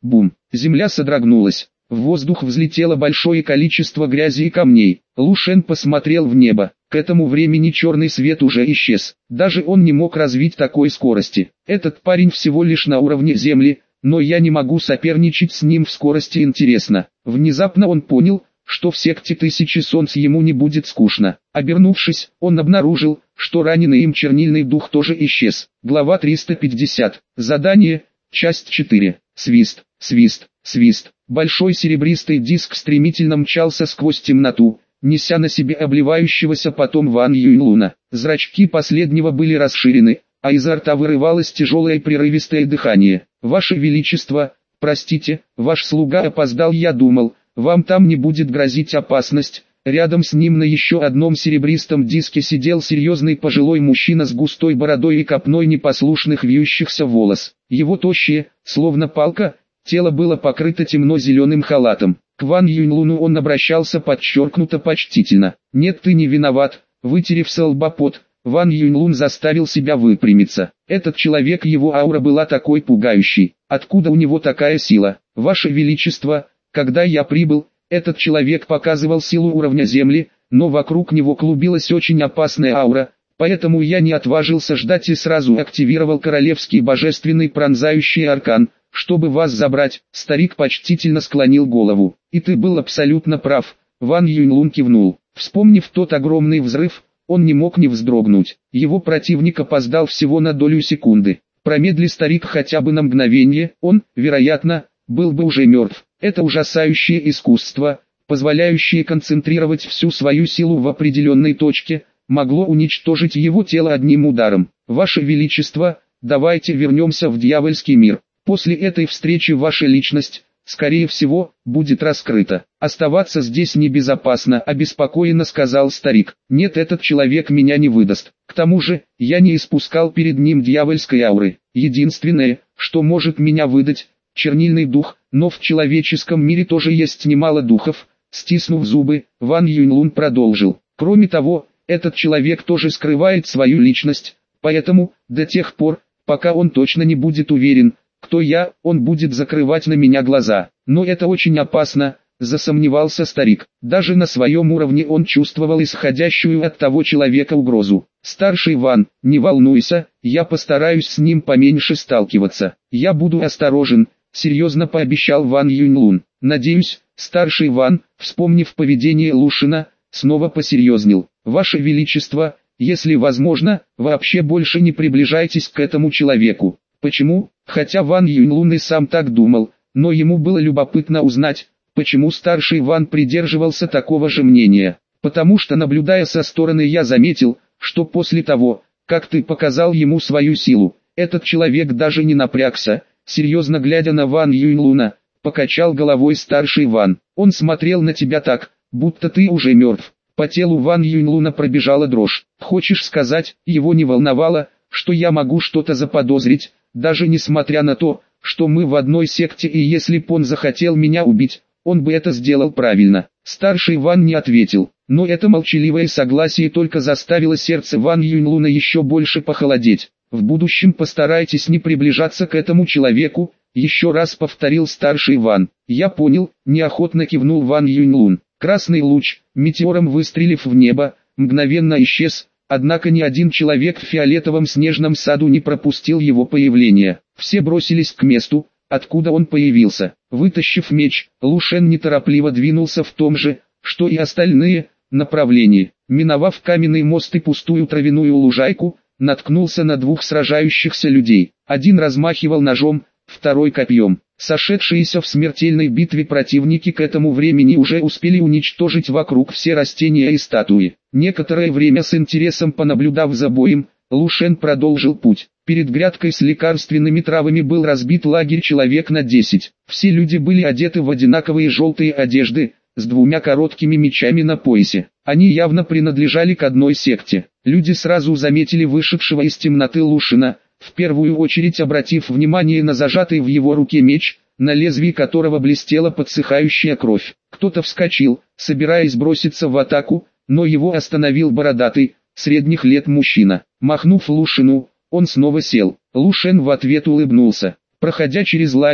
Бум! Земля содрогнулась. В воздух взлетело большое количество грязи и камней. Лу Шен посмотрел в небо. К этому времени черный свет уже исчез. Даже он не мог развить такой скорости. Этот парень всего лишь на уровне Земли, но я не могу соперничать с ним в скорости. Интересно. Внезапно он понял, что в секте Тысячи Солнц ему не будет скучно. Обернувшись, он обнаружил, что раненый им чернильный дух тоже исчез. Глава 350. Задание. Часть 4. Свист, свист, свист. Большой серебристый диск стремительно мчался сквозь темноту, неся на себе обливающегося потом Ван Юньлуна. Зрачки последнего были расширены, а изо рта вырывалось тяжелое прерывистое дыхание. «Ваше Величество, простите, ваш слуга опоздал, я думал, вам там не будет грозить опасность». Рядом с ним на еще одном серебристом диске сидел серьезный пожилой мужчина с густой бородой и копной непослушных вьющихся волос. Его тощее, словно палка, тело было покрыто темно-зеленым халатом. К Ван Юньлуну он обращался подчеркнуто почтительно. «Нет, ты не виноват», вытерев со лба пот, Ван Юньлун заставил себя выпрямиться. Этот человек, его аура была такой пугающей. Откуда у него такая сила? «Ваше Величество, когда я прибыл, этот человек показывал силу уровня Земли, но вокруг него клубилась очень опасная аура, поэтому я не отважился ждать и сразу активировал королевский божественный пронзающий аркан, чтобы вас забрать». Старик почтительно склонил голову. «И ты был абсолютно прав», Ван Юньлун кивнул. Вспомнив тот огромный взрыв, он не мог не вздрогнуть. Его противник опоздал всего на долю секунды. Промедли старик хотя бы на мгновение, он, вероятно, был бы уже мертв. Это ужасающее искусство, позволяющее концентрировать всю свою силу в определенной точке, могло уничтожить его тело одним ударом. «Ваше Величество, давайте вернемся в дьявольский мир. После этой встречи ваша личность, скорее всего, будет раскрыта. Оставаться здесь небезопасно», — обеспокоенно сказал старик. «Нет, этот человек меня не выдаст. К тому же, я не испускал перед ним дьявольской ауры. Единственное, что может меня выдать, чернильный дух, но в человеческом мире тоже есть немало духов». Стиснув зубы, Ван Юньлун продолжил. «Кроме того, этот человек тоже скрывает свою личность, поэтому, до тех пор, пока он точно не будет уверен, кто я, он будет закрывать на меня глаза. Но это очень опасно», — засомневался старик. Даже на своем уровне он чувствовал исходящую от того человека угрозу. «Старший Ван, не волнуйся, я постараюсь с ним поменьше сталкиваться. Я буду осторожен», — серьезно пообещал Ван Юньлун. «Надеюсь, старший Ван, вспомнив поведение Лушина, снова посерьезнел. Ваше Величество, если возможно, вообще больше не приближайтесь к этому человеку». Почему? Хотя Ван Юньлун и сам так думал, но ему было любопытно узнать, почему старший Ван придерживался такого же мнения. «Потому что, наблюдая со стороны, я заметил, что после того, как ты показал ему свою силу, этот человек даже не напрягся», серьезно глядя на Ван Юньлуна, покачал головой старший Ван. «Он смотрел на тебя так, будто ты уже мертв». По телу Ван Юньлуна пробежала дрожь. «Хочешь сказать, его не волновало, что я могу что-то заподозрить, даже несмотря на то, что мы в одной секте, и если б он захотел меня убить, он бы это сделал правильно?» Старший Ван не ответил, но это молчаливое согласие только заставило сердце Ван Юньлуна еще больше похолодеть. «В будущем постарайтесь не приближаться к этому человеку», еще раз повторил старший Ван. «Я понял», неохотно кивнул Ван Юньлун. Красный луч, метеором выстрелив в небо, мгновенно исчез. Однако ни один человек в фиолетовом снежном саду не пропустил его появление. Все бросились к месту, откуда он появился. Вытащив меч, Лу Шен неторопливо двинулся в том же, что и остальные, направлении. Миновав каменный мост и пустую травяную лужайку, наткнулся на двух сражающихся людей. Один размахивал ножом, второй копьем. Сошедшиеся в смертельной битве противники к этому времени уже успели уничтожить вокруг все растения и статуи. Некоторое время с интересом понаблюдав за боем, Лу Шен продолжил путь. Перед грядкой с лекарственными травами был разбит лагерь человек на 10. Все люди были одеты в одинаковые желтые одежды, с двумя короткими мечами на поясе. Они явно принадлежали к одной секте. Люди сразу заметили вышедшего из темноты Лушина, в первую очередь обратив внимание на зажатый в его руке меч, на лезвии которого блестела подсыхающая кровь. Кто-то вскочил, собираясь броситься в атаку, но его остановил бородатый, средних лет мужчина. Махнув Лушину, он снова сел. Лу Шен в ответ улыбнулся. Проходя через лагерь,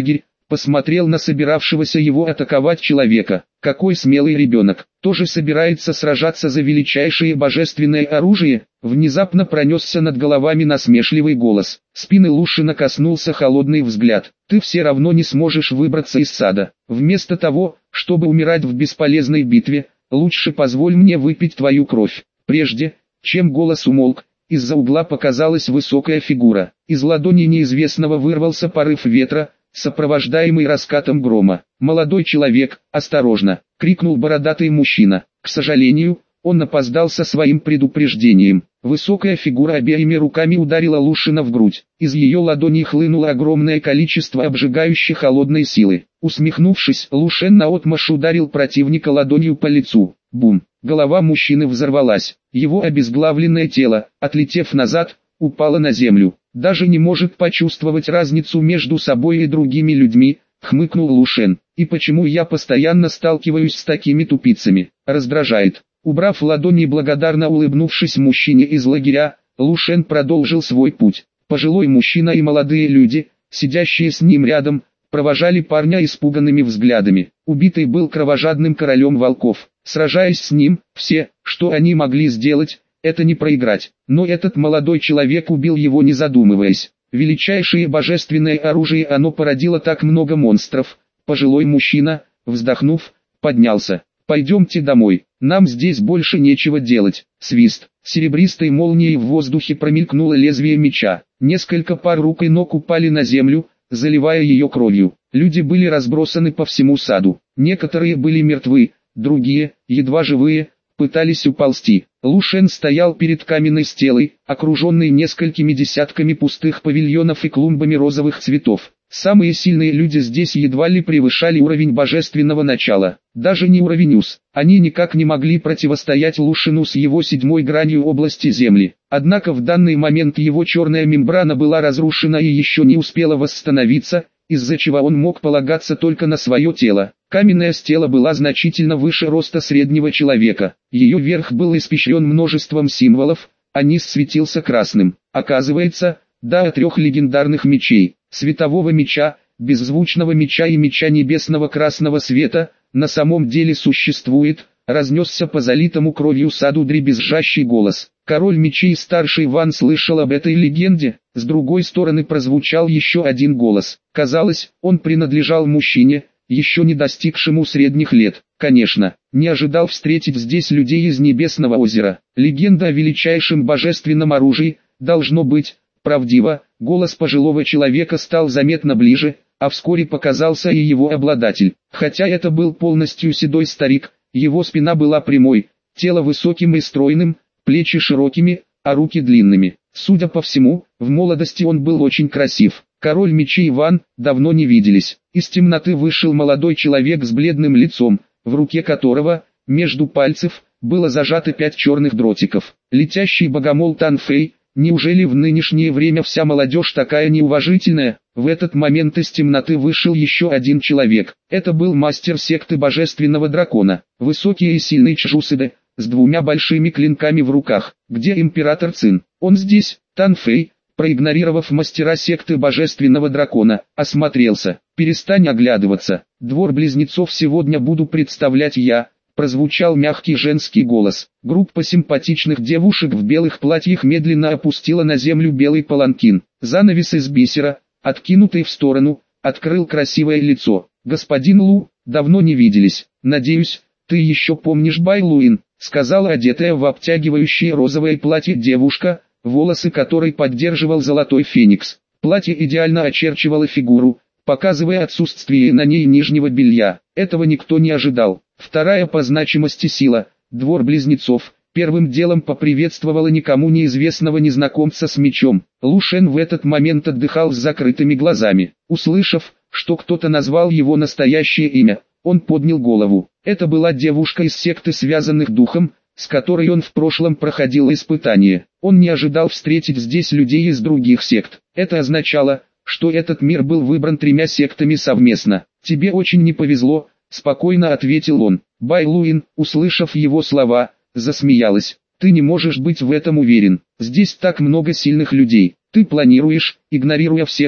посмотрел на собиравшегося его атаковать человека. Какой смелый ребенок, тоже собирается сражаться за величайшее божественное оружие? Внезапно пронесся над головами насмешливый голос. Спины Лушина коснулся холодный взгляд. Ты все равно не сможешь выбраться из сада. Вместо того, чтобы умирать в бесполезной битве, лучше позволь мне выпить твою кровь. Прежде, чем голос умолк, из-за угла показалась высокая фигура. Из ладони неизвестного вырвался порыв ветра, сопровождаемый раскатом грома. «Молодой человек, осторожно!» — крикнул бородатый мужчина. К сожалению, он опоздал со своим предупреждением. Высокая фигура обеими руками ударила Лушина в грудь. Из ее ладоней хлынуло огромное количество обжигающей холодной силы. Усмехнувшись, Лушен наотмашь ударил противника ладонью по лицу. Бум! Голова мужчины взорвалась. Его обезглавленное тело, отлетев назад, упало на землю. Даже не может почувствовать разницу между собой и другими людьми, хмыкнул Лушен. И почему я постоянно сталкиваюсь с такими тупицами? Раздражает. Убрав ладони и благодарно улыбнувшись мужчине из лагеря, Лушен продолжил свой путь. Пожилой мужчина и молодые люди, сидящие с ним рядом, провожали парня испуганными взглядами. Убитый был кровожадным королем волков. Сражаясь с ним, все, что они могли сделать, это не проиграть. Но этот молодой человек убил его не задумываясь. Величайшее божественное оружие, оно породило так много монстров. Пожилой мужчина, вздохнув, поднялся. «Пойдемте домой, нам здесь больше нечего делать». Свист. Серебристой молнией в воздухе промелькнуло лезвие меча. Несколько пар рук и ног упали на землю, заливая ее кровью. Люди были разбросаны по всему саду. Некоторые были мертвы, другие, едва живые, пытались уползти. Лушен стоял перед каменной стелой, окруженной несколькими десятками пустых павильонов и клумбами розовых цветов. Самые сильные люди здесь едва ли превышали уровень божественного начала. Даже не уровень УС. Они никак не могли противостоять Лушину с его седьмой гранью области земли. Однако в данный момент его черная мембрана была разрушена и еще не успела восстановиться, из-за чего он мог полагаться только на свое тело. Каменная стела была значительно выше роста среднего человека. Ее верх был испещрен множеством символов, а низ светился красным. Оказывается, до 3 легендарных мечей, светового меча, беззвучного меча и меча небесного красного света, на самом деле существует, разнесся по залитому кровью саду дребезжащий голос. Король мечей старший Ван слышал об этой легенде, с другой стороны прозвучал еще один голос. Казалось, он принадлежал мужчине, еще не достигшему средних лет. Конечно, не ожидал встретить здесь людей из Небесного озера. Легенда о величайшем божественном оружии, должно быть, правдива. Голос пожилого человека стал заметно ближе, а вскоре показался и его обладатель. Хотя это был полностью седой старик, его спина была прямой, тело высоким и стройным, плечи широкими, а руки длинными. Судя по всему, в молодости он был очень красив. Король мечей Ван, давно не виделись. Из темноты вышел молодой человек с бледным лицом, в руке которого, между пальцев, было зажато 5 черных дротиков. Летящий богомол Тан Фэй. Неужели в нынешнее время вся молодежь такая неуважительная? В этот момент из темноты вышел еще один человек. Это был мастер секты Божественного Дракона, высокий и сильный Чжусыде, с 2 большими клинками в руках. Где император Цин? Он здесь. Тан Фэй, проигнорировав мастера секты Божественного Дракона, осмотрелся. Перестань оглядываться. Двор близнецов сегодня буду представлять я. Прозвучал мягкий женский голос. Группа симпатичных девушек в белых платьях медленно опустила на землю белый паланкин. Занавес из бисера, откинутый в сторону, открыл красивое лицо. «Господин Лу, давно не виделись. Надеюсь, ты еще помнишь Байлуин», сказала одетая в обтягивающее розовое платье девушка, волосы которой поддерживал золотой феникс. Платье идеально очерчивало фигуру, показывая отсутствие на ней нижнего белья. Этого никто не ожидал. Вторая по значимости сила, двор близнецов, первым делом поприветствовала никому неизвестного незнакомца с мечом. Лушен в этот момент отдыхал с закрытыми глазами. Услышав, что кто-то назвал его настоящее имя, он поднял голову. Это была девушка из секты связанных духом, с которой он в прошлом проходил испытание. Он не ожидал встретить здесь людей из других сект. Это означало, что этот мир был выбран 3 сектами совместно. «Тебе очень не повезло», — спокойно ответил он. Байлуин, услышав его слова, засмеялась. «Ты не можешь быть в этом уверен. Здесь так много сильных людей. Ты планируешь, игнорируя всех,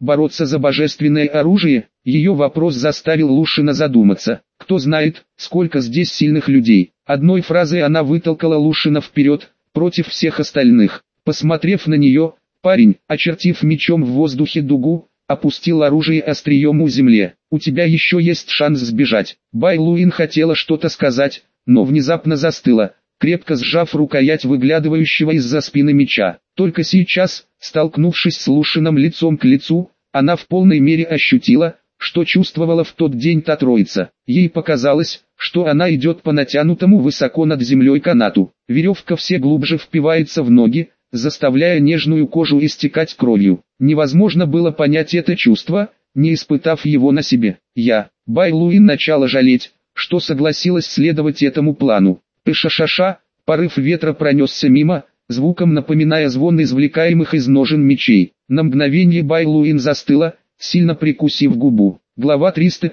бороться за божественное оружие? Ее вопрос заставил Лушина задуматься. Кто знает, сколько здесь сильных людей. Одной фразой она вытолкала Лушина вперед, против всех остальных. Посмотрев на нее, парень, очертив мечом в воздухе дугу, опустил оружие острием у земли. «У тебя еще есть шанс сбежать». Бай Луин хотела что-то сказать, но внезапно застыла, крепко сжав рукоять выглядывающего из-за спины меча. Только сейчас, столкнувшись с Лушиным лицом к лицу, она в полной мере ощутила, что чувствовала в тот день та троица. Ей показалось, что она идет по натянутому высоко над землей канату. Веревка все глубже впивается в ноги, заставляя нежную кожу истекать кровью. Невозможно было понять это чувство, не испытав его на себе. Бай Луин начала жалеть, что согласилась следовать этому плану. Пыша-ша-ша, порыв ветра пронесся мимо, звуком напоминая звон извлекаемых из ножен мечей. На мгновение Бай Луин застыла, сильно прикусив губу. Глава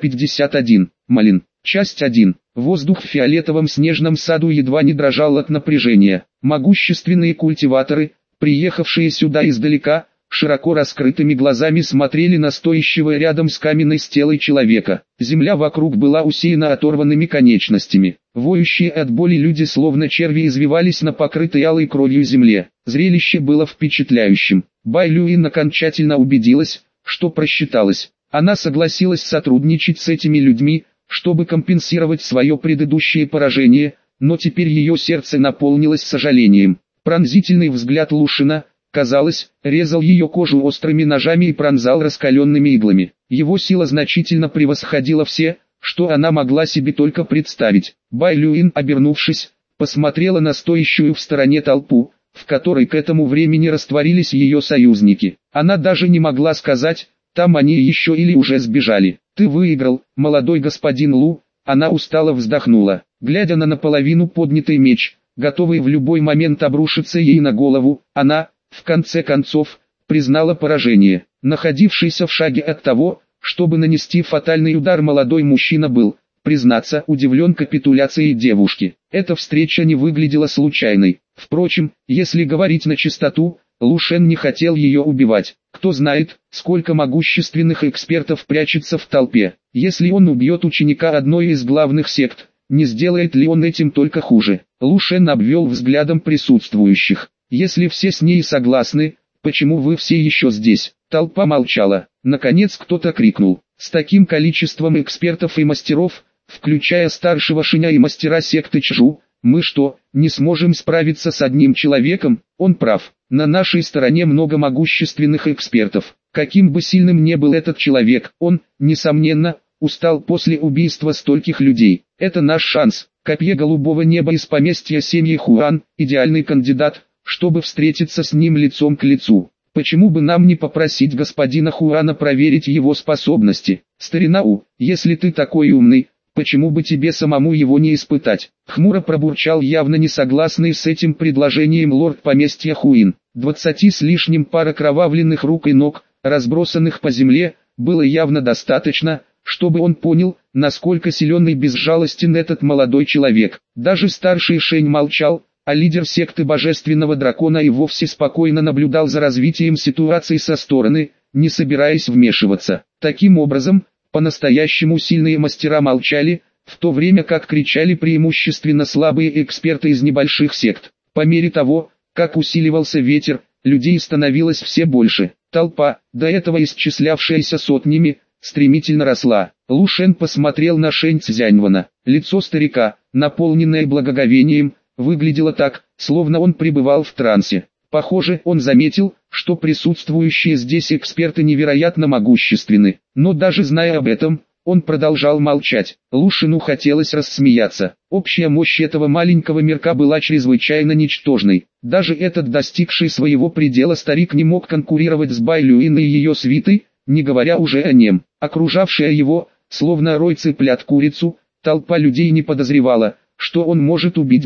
351. Малин. Часть 1. Воздух в фиолетовом снежном саду едва не дрожал от напряжения. Могущественные культиваторы, приехавшие сюда издалека, широко раскрытыми глазами смотрели на стоящего рядом с каменной стелой человека. Земля вокруг была усеяна оторванными конечностями. Воющие от боли люди словно черви извивались на покрытой алой кровью земле. Зрелище было впечатляющим. Бай Луин окончательно убедилась, что просчиталась. Она согласилась сотрудничать с этими людьми, чтобы компенсировать свое предыдущее поражение, но теперь ее сердце наполнилось сожалением. Пронзительный взгляд Лушина, казалось, резал ее кожу острыми ножами и пронзал раскаленными иглами. Его сила значительно превосходила все, что она могла себе только представить. Бай Луин, обернувшись, посмотрела на стоящую в стороне толпу, в которой к этому времени растворились ее союзники. Она даже не могла сказать, там они еще или уже сбежали. «Ты выиграл, молодой господин Лу», она устало вздохнула, глядя на наполовину поднятый меч, готовый в любой момент обрушиться ей на голову. Она, в конце концов, признала поражение. Находившийся в шаге от того, чтобы нанести фатальный удар, молодой мужчина был, признаться, удивлен капитуляцией девушки. Эта встреча не выглядела случайной. Впрочем, если говорить на чистоту, Лушен не хотел ее убивать. Кто знает, сколько могущественных экспертов прячется в толпе. Если он убьет ученика одной из главных сект, не сделает ли он этим только хуже? Лушен обвел взглядом присутствующих. Если все с ней согласны, почему вы все еще здесь? Толпа молчала. Наконец кто-то крикнул. С таким количеством экспертов и мастеров, включая старшего Шиня и мастера секты Чжу, мы что, не сможем справиться с одним человеком? Он прав. На нашей стороне много могущественных экспертов. Каким бы сильным ни был этот человек, он, несомненно, устал после убийства стольких людей. Это наш шанс. Копье голубого неба из поместья семьи Хуан, идеальный кандидат, чтобы встретиться с ним лицом к лицу. Почему бы нам не попросить господина Хуана проверить его способности? Старина У, если ты такой умный, почему бы тебе самому его не испытать? Хмуро пробурчал явно не согласный с этим предложением лорд поместья Хуин. 20 с лишним пар окровавленных рук и ног, разбросанных по земле, было явно достаточно, чтобы он понял, насколько силен и безжалостен этот молодой человек. Даже старший Шень молчал, а лидер секты Божественного Дракона и вовсе спокойно наблюдал за развитием ситуации со стороны, не собираясь вмешиваться. Таким образом, по-настоящему сильные мастера молчали, в то время как кричали преимущественно слабые эксперты из небольших сект. По мере того, как усиливался ветер, людей становилось все больше. Толпа, до этого исчислявшаяся сотнями, стремительно росла. Лушен посмотрел на Шэнь Цзяньвана. Лицо старика, наполненное благоговением, выглядело так, словно он пребывал в трансе. Похоже, он заметил, что присутствующие здесь эксперты невероятно могущественны. Но даже зная об этом, он продолжал молчать. Лушину хотелось рассмеяться. Общая мощь этого маленького мирка была чрезвычайно ничтожной. Даже этот достигший своего предела старик не мог конкурировать с Бай Луин и ее свитой, не говоря уже о нем. Окружавшая его, словно рой цыплят курицу, толпа людей не подозревала, что он может убить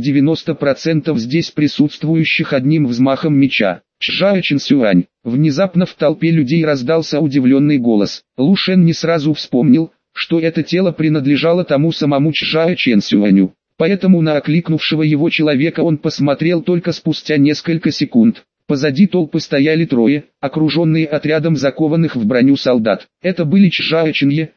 90% здесь присутствующих одним взмахом меча. Чжао Чинсюань. Внезапно в толпе людей раздался удивленный голос. Лушен не сразу вспомнил, что это тело принадлежало тому самому Чжао Чинсюаню. Поэтому на окликнувшего его человека он посмотрел только спустя несколько секунд. Позади толпы стояли трое, окруженные отрядом закованных в броню солдат. Это были Чжао Чинье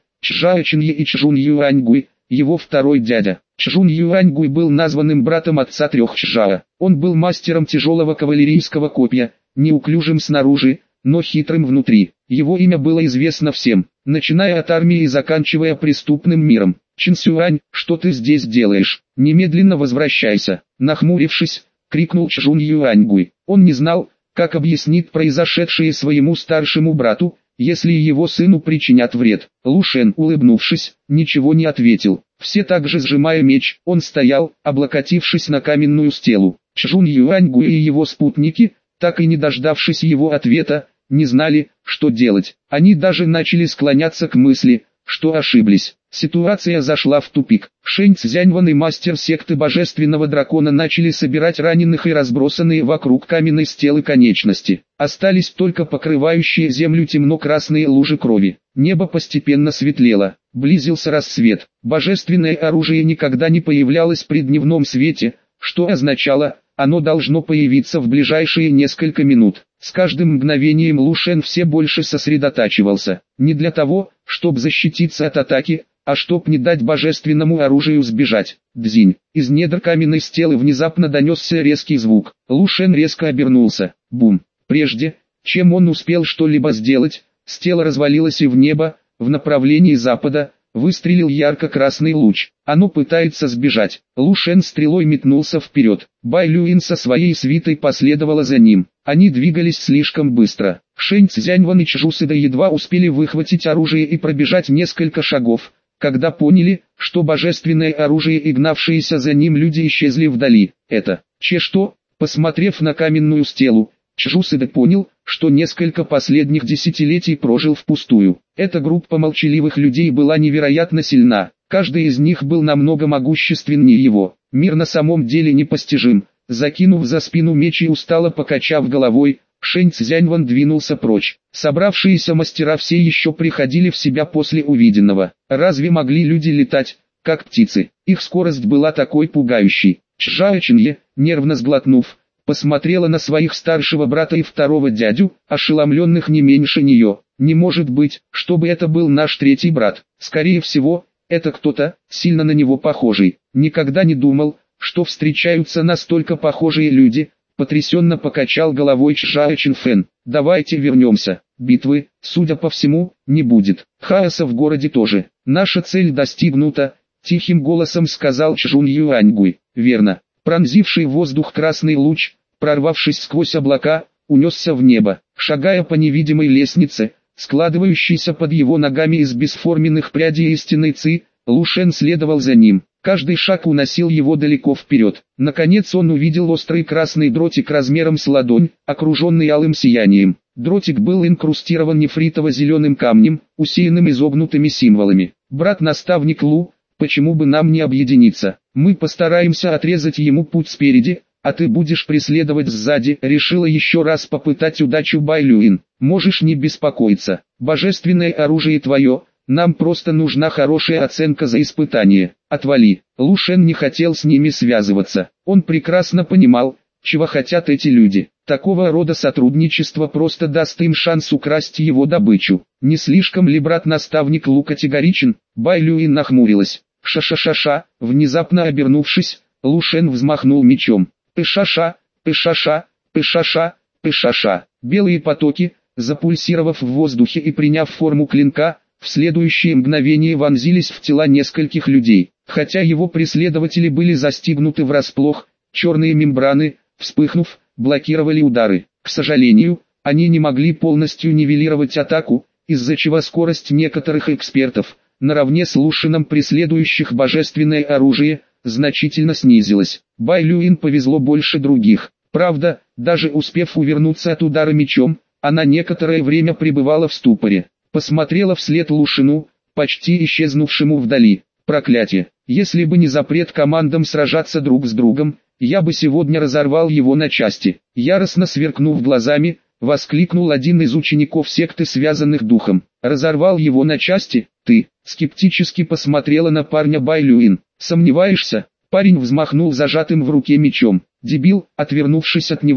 и Чжун Юаньгуй, его второй дядя. Чжун Юаньгуй был названным братом отца трех Чжао. Он был мастером тяжелого кавалерийского копья, неуклюжим снаружи, но хитрым внутри. Его имя было известно всем, начиная от армии и заканчивая преступным миром. «Чин Сюань, что ты здесь делаешь? Немедленно возвращайся!» Нахмурившись, крикнул Чжун Юаньгуй. Он не знал, как объяснит произошедшее своему старшему брату, если его сыну причинят вред. Лу Шен, улыбнувшись, ничего не ответил. Все также сжимая меч, он стоял, облокотившись на каменную стелу. Чжун Юаньгуй и его спутники, так и не дождавшись его ответа, не знали, что делать. Они даже начали склоняться к мысли, что ошиблись. Ситуация зашла в тупик. Шэнь Цзяньван и мастер секты Божественного Дракона начали собирать раненых и разбросанные вокруг каменной стелы конечности. Остались только покрывающие землю темно-красные лужи крови. Небо постепенно светлело. Близился рассвет. Божественное оружие никогда не появлялось при дневном свете, что означало, оно должно появиться в ближайшие несколько минут. С каждым мгновением Лу Шен все больше сосредотачивался. Не для того, чтобы защититься от атаки, а чтоб не дать божественному оружию сбежать. Дзинь. Из недр каменной стелы внезапно донесся резкий звук. Лу Шен резко обернулся. Бум. Прежде, чем он успел что-либо сделать, стела развалилась и в небо, в направлении запада, выстрелил ярко-красный луч. Оно пытается сбежать. Лу Шен стрелой метнулся вперед. Бай Люин со своей свитой последовала за ним. Они двигались слишком быстро. Шэнь Цзяньван и Чжу Сыда едва успели выхватить оружие и пробежать несколько шагов, когда поняли, что божественное оружие и гнавшиеся за ним люди исчезли вдали. Это что? Посмотрев на каменную стелу, Чжу Сыда понял, что несколько последних десятилетий прожил впустую. Эта группа молчаливых людей была невероятно сильна. Каждый из них был намного могущественнее его. Мир на самом деле непостижим. Закинув за спину меч и устало покачав головой, Шэнь Цзяньван двинулся прочь. Собравшиеся мастера все еще приходили в себя после увиденного. Разве могли люди летать, как птицы? Их скорость была такой пугающей. Чжао Чинье, нервно сглотнув, посмотрела на своих старшего брата и второго дядю, ошеломленных не меньше нее. Не может быть, чтобы это был наш третий брат. Скорее всего, это кто-то, сильно на него похожий. Никогда не думал, что встречаются настолько похожие люди. Потрясенно покачал головой Чжао Чинфэн. Давайте вернемся. Битвы, судя по всему, не будет. Хаоса в городе тоже. Наша цель достигнута, тихим голосом сказал Чжун Юаньгуй. Верно. Пронзивший воздух красный луч, прорвавшись сквозь облака, унесся в небо. Шагая по невидимой лестнице, складывающейся под его ногами из бесформенных прядей истинной ци, Лу Шен следовал за ним. Каждый шаг уносил его далеко вперед. Наконец он увидел острый красный дротик размером с ладонь, окруженный алым сиянием. Дротик был инкрустирован нефритово-зеленым камнем, усеянным изогнутыми символами. «Брат-наставник Лу, почему бы нам не объединиться? Мы постараемся отрезать ему путь спереди, а ты будешь преследовать сзади», решила еще раз попытать удачу Бай Люин. «Можешь не беспокоиться, божественное оружие твое, нам просто нужна хорошая оценка за испытание». «Отвали». Лу Шен не хотел с ними связываться. Он прекрасно понимал, чего хотят эти люди. Такого рода сотрудничество просто даст им шанс украсть его добычу. Не слишком ли брат-наставник Лу категоричен? Бай Люин нахмурилась. Ша-ша-ша-ша, внезапно обернувшись, Лу Шен взмахнул мечом. Пы-ша-ша, пы-ша-ша, пы-ша-ша, пы-ша-ша. Белые потоки, запульсировав в воздухе и приняв форму клинка, в следующее мгновение вонзились в тела нескольких людей. Хотя его преследователи были застигнуты врасплох, черные мембраны, вспыхнув, блокировали удары. К сожалению, они не могли полностью нивелировать атаку, из-за чего скорость некоторых экспертов, наравне с Лу Шеном преследующих божественное оружие, значительно снизилась. Бай Люин повезло больше других. Правда, даже успев увернуться от удара мечом, она некоторое время пребывала в ступоре. Посмотрела вслед Лу Шену, почти исчезнувшему вдали. Проклятие! Если бы не запрет командам сражаться друг с другом, я бы сегодня разорвал его на части. Яростно сверкнув глазами, воскликнул один из учеников секты связанных духом. Разорвал его на части? Ты? Скептически посмотрела на парня Бай Люин. Сомневаешься? Парень взмахнул зажатым в руке мечом. Дебил, отвернувшись от него,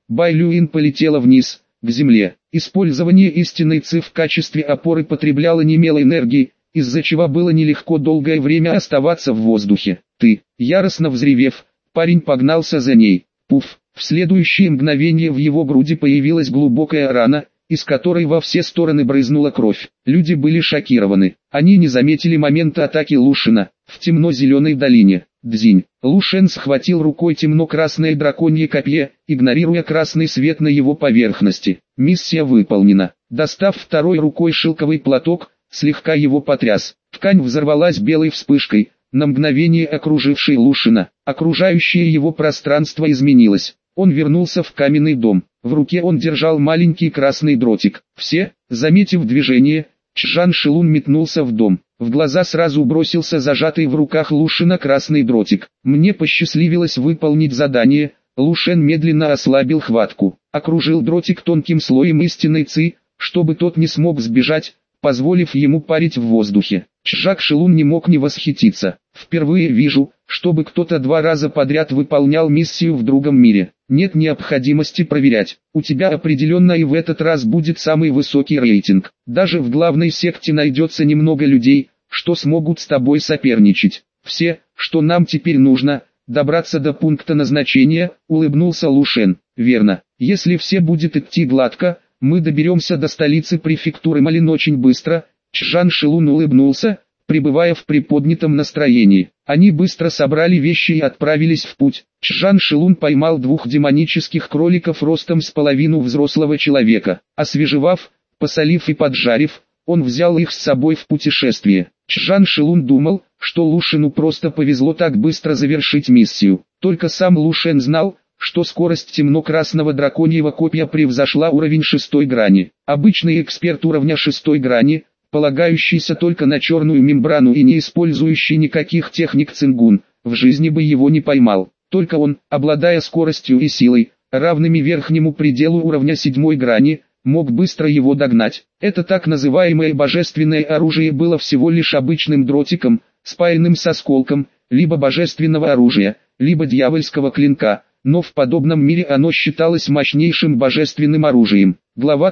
Бай Люин полетела вниз, к земле. Использование истинной Ци в качестве опоры потребляло немало энергии, из-за чего было нелегко долгое время оставаться в воздухе. «Ты!» Яростно взревев, парень погнался за ней. Пуф! В следующее мгновение в его груди появилась глубокая рана, из которой во все стороны брызнула кровь. Люди были шокированы. Они не заметили момента атаки Лушена. В темно-зеленой долине. Дзинь. Лушен схватил рукой темно-красное драконье копье, игнорируя красный свет на его поверхности. Миссия выполнена. Достав второй рукой шелковый платок, слегка его потряс. Ткань взорвалась белой вспышкой, на мгновение окружившей Лушена. Окружающее его пространство изменилось. Он вернулся в каменный дом. В руке он держал маленький красный дротик. Все, заметив движение, Чжан Шилун метнулся в дом. В глаза сразу бросился зажатый в руках Лушена красный дротик. Мне посчастливилось выполнить задание. Лушен медленно ослабил хватку. Окружил дротик тонким слоем истинной Ци, чтобы тот не смог сбежать, позволив ему парить в воздухе. Чжак Шилун не мог не восхититься. Впервые вижу, чтобы кто-то 2 раза подряд выполнял миссию в другом мире. Нет необходимости проверять. У тебя определенно и в этот раз будет самый высокий рейтинг. Даже в главной секте найдется немного людей, что смогут с тобой соперничать. Все, что нам теперь нужно, добраться до пункта назначения, улыбнулся Лушен. Верно. Если все будет идти гладко, мы доберемся до столицы префектуры Малин очень быстро. Чжан Шилун улыбнулся, пребывая в приподнятом настроении. Они быстро собрали вещи и отправились в путь. Чжан Шилун поймал 2 демонических кроликов ростом с половину взрослого человека. Освежевав, посолив и поджарив, он взял их с собой в путешествие. Чжан Шилун думал, что Лушену просто повезло так быстро завершить миссию. Только сам Лушен знал, что скорость темно-красного драконьего копья превзошла уровень 6-й грани. Обычный эксперт уровня 6-й грани, полагающийся только на черную мембрану и не использующий никаких техник цингун, в жизни бы его не поймал. Только он, обладая скоростью и силой, равными верхнему пределу уровня 7-й грани, мог быстро его догнать. Это так называемое божественное оружие было всего лишь обычным дротиком, спаянным с осколком, либо божественного оружия, либо дьявольского клинка, но в подобном мире оно считалось мощнейшим божественным оружием. Глава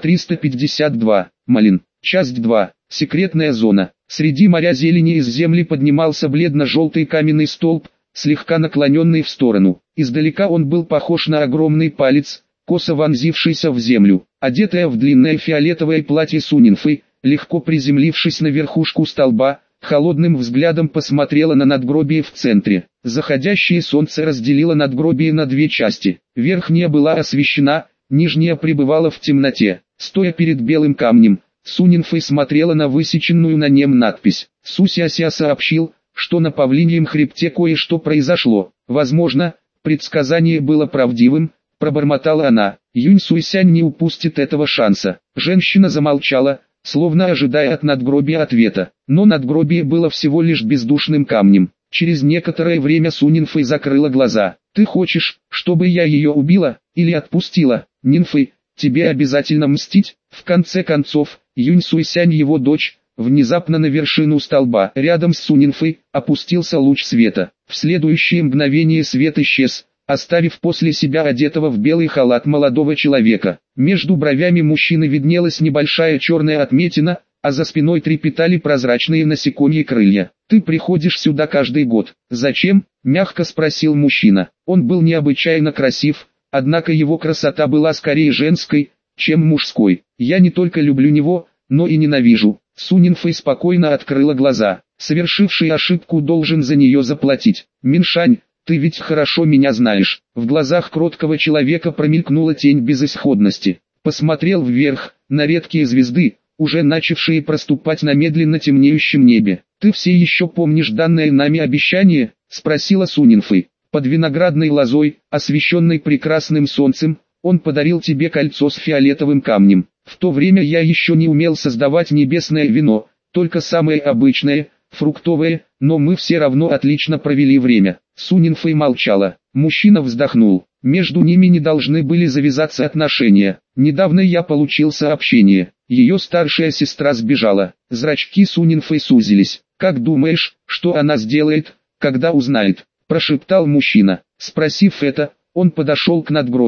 352. Малин. Часть 2. Секретная зона. Среди моря зелени из земли поднимался бледно-желтый каменный столб, слегка наклоненный в сторону. Издалека он был похож на огромный палец, косо вонзившийся в землю. Одетая в длинное фиолетовое платье Сунинфы, легко приземлившись на верхушку столба, холодным взглядом посмотрела на надгробие в центре. Заходящее солнце разделило надгробие на 2 части. Верхняя была освещена, нижняя пребывала в темноте. Стоя перед белым камнем, Сунинфэй смотрела на высеченную на нем надпись. Сусяся сообщил, что на Павлиньем хребте кое-что произошло. Возможно, предсказание было правдивым, пробормотала она. Юнь Суйсянь не упустит этого шанса. Женщина замолчала, словно ожидая от надгробия ответа. Но надгробие было всего лишь бездушным камнем. Через некоторое время Сунинфэй закрыла глаза. «Ты хочешь, чтобы я ее убила, или отпустила, Нинфэй? Тебе обязательно мстить?» В конце концов, Юнь Суйсянь, его дочь, внезапно на вершину столба, рядом с Сунинфэй, опустился луч света. В следующее мгновение свет исчез, оставив после себя одетого в белый халат молодого человека. Между бровями мужчины виднелась небольшая черная отметина, а за спиной трепетали прозрачные насекомьи крылья. «Ты приходишь сюда каждый год. Зачем?» – мягко спросил мужчина. Он был необычайно красив, однако его красота была скорее женской, чем мужской. «Я не только люблю него, но и ненавижу». Сунинфэй спокойно открыла глаза. «Совершивший ошибку должен за нее заплатить. Миншань, ты ведь хорошо меня знаешь». В глазах кроткого человека промелькнула тень безысходности. Посмотрел вверх, на редкие звезды, уже начавшие проступать на медленно темнеющем небе. «Ты все еще помнишь данное нами обещание?» – спросила Сунинфэй. «Под виноградной лозой, освещенной прекрасным солнцем, он подарил тебе кольцо с фиолетовым камнем. В то время я еще не умел создавать небесное вино, только самое обычное, фруктовое, но мы все равно отлично провели время». Сунинфэй молчала. Мужчина вздохнул. Между ними не должны были завязаться отношения. Недавно я получил сообщение. Ее старшая сестра сбежала. Зрачки Сунинфэй сузились. «Как думаешь, что она сделает, когда узнает?» – прошептал мужчина. Спросив это, он подошел к надгробию.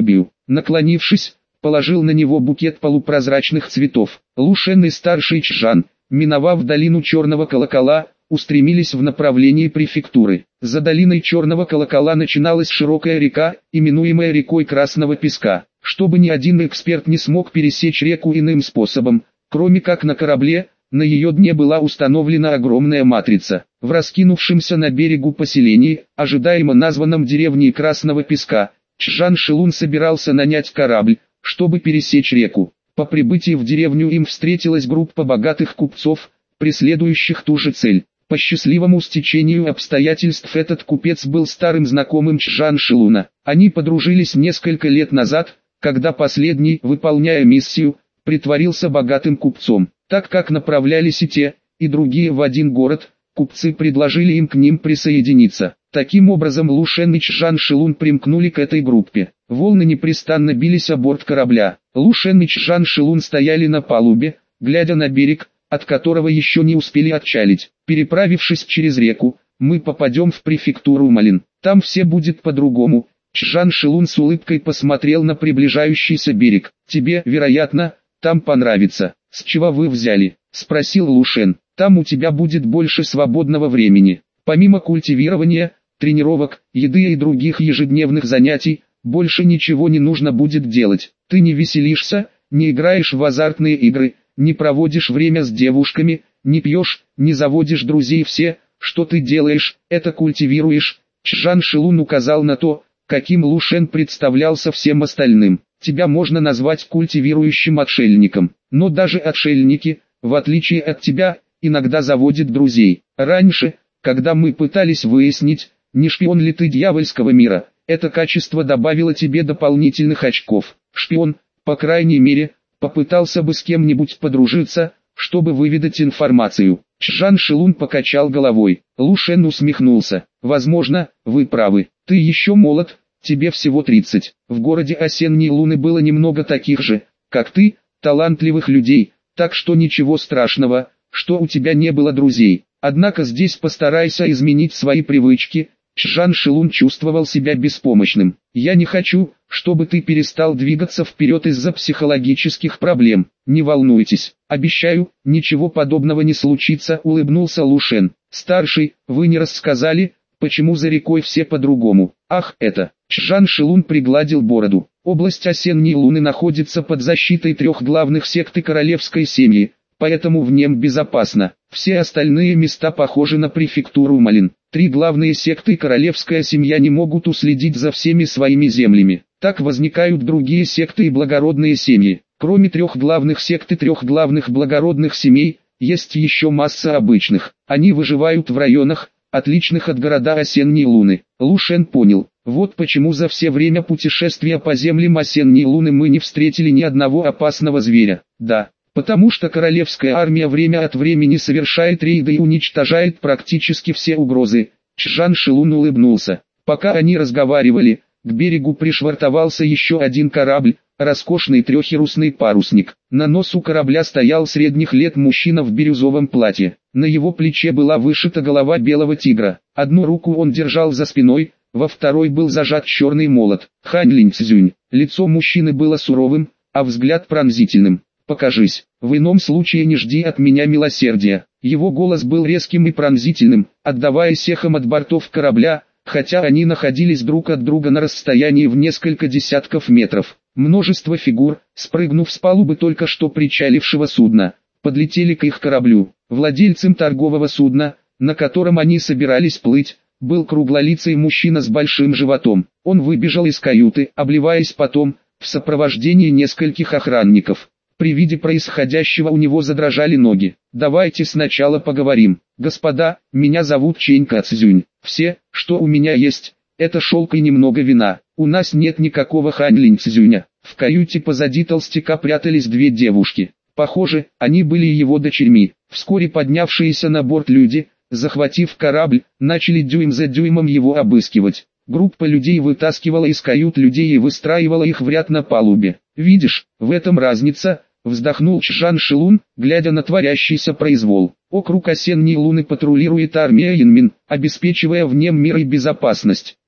Наклонившись, положил на него букет полупрозрачных цветов. Лушен и старший Чжан, миновав долину Черного Колокола, устремились в направлении префектуры. За долиной Черного Колокола начиналась широкая река, именуемая рекой Красного Песка. Чтобы ни один эксперт не смог пересечь реку иным способом, кроме как на корабле, на ее дне была установлена огромная матрица. В раскинувшемся на берегу поселении, ожидаемо названном деревней Красного Песка, Чжан Шилун собирался нанять корабль, чтобы пересечь реку. По прибытии в деревню им встретилась группа богатых купцов, преследующих ту же цель. По счастливому стечению обстоятельств этот купец был старым знакомым Чжан Шилуна. Они подружились несколько лет назад, когда последний, выполняя миссию, притворился богатым купцом. Так как направлялись и те, и другие в один город, купцы предложили им к ним присоединиться. Таким образом Лушен и Чжан Шилун примкнули к этой группе. Волны непрестанно бились о борт корабля. Лушен и Чжан Шилун стояли на палубе, глядя на берег, от которого еще не успели отчалить. Переправившись через реку, мы попадем в префектуру Малин. Там все будет по-другому. Чжан Шилун с улыбкой посмотрел на приближающийся берег. Тебе, вероятно, там понравится. С чего вы взяли? Спросил Лушен. Там у тебя будет больше свободного времени. Помимо культивирования, тренировок, еды и других ежедневных занятий, больше ничего не нужно будет делать. Ты не веселишься, не играешь в азартные игры, не проводишь время с девушками, не пьешь, не заводишь друзей. Все, что ты делаешь, это культивируешь. Чжан Шилун указал на то, каким Лушен представлялся всем остальным. Тебя можно назвать культивирующим отшельником, но даже отшельники, в отличие от тебя, иногда заводят друзей. Раньше, когда мы пытались выяснить, не шпион ли ты дьявольского мира, это качество добавило тебе дополнительных очков. Шпион, по крайней мере, попытался бы с кем-нибудь подружиться, чтобы выведать информацию. Чжан Шилун покачал головой. Лушен усмехнулся. Возможно, вы правы. Ты еще молод, тебе всего 30. В городе Осенние Луны было немного таких же, как ты, талантливых людей, так что ничего страшного, что у тебя не было друзей. Однако здесь постарайся изменить свои привычки. Чжан Шилун чувствовал себя беспомощным. Я не хочу, чтобы ты перестал двигаться вперед из-за психологических проблем. Не волнуйтесь, обещаю, ничего подобного не случится, улыбнулся Лушен. Старший, вы не рассказали, почему за рекой все по-другому. Ах, это. Чжан Шилун пригладил бороду. Область Осенние Луны находится под защитой 3 главных секты королевской семьи, поэтому в нем безопасно. Все остальные места похожи на префектуру Малин. 3 главные секты и королевская семья не могут уследить за всеми своими землями. Так возникают другие секты и благородные семьи. Кроме 3 главных сект и 3 главных благородных семей, есть еще масса обычных. Они выживают в районах, отличных от города Осенние Луны. Лушен понял. Вот почему за все время путешествия по землям Осенние Луны мы не встретили ни одного опасного зверя. Да, потому что королевская армия время от времени совершает рейды и уничтожает практически все угрозы. Чжан Шилун улыбнулся. Пока они разговаривали, к берегу пришвартовался еще один корабль, роскошный трехъярусный парусник. На носу корабля стоял средних лет мужчина в бирюзовом платье. На его плече была вышита голова белого тигра. Одну руку он держал за спиной, во второй был зажат черный молот. Хань Линь Цзюнь. Лицо мужчины было суровым, а взгляд пронзительным. «Покажись, в ином случае не жди от меня милосердия». Его голос был резким и пронзительным, отдаваясь эхом от бортов корабля, хотя они находились друг от друга на расстоянии в несколько десятков метров. Множество фигур, спрыгнув с палубы только что причалившего судна, подлетели к их кораблю. Владельцем торгового судна, на котором они собирались плыть, был круглолицый мужчина с большим животом. Он выбежал из каюты, обливаясь потом, в сопровождении нескольких охранников. При виде происходящего у него задрожали ноги. «Давайте сначала поговорим. Господа, меня зовут Чэнь Цзюнь. Все, что у меня есть, это шелк и немного вина. У нас нет никакого Хань Линь Цзюня». В каюте позади толстяка прятались 2 девушки. Похоже, они были его дочерьми. Вскоре поднявшиеся на борт люди, захватив корабль, начали дюйм за дюймом его обыскивать. Группа людей вытаскивала из кают людей и выстраивала их в ряд на палубе. «Видишь, в этом разница», — вздохнул Чжан Шилун, глядя на творящийся произвол. «Округ Осенние Луны патрулирует армия Инмин, обеспечивая в нем мир и безопасность.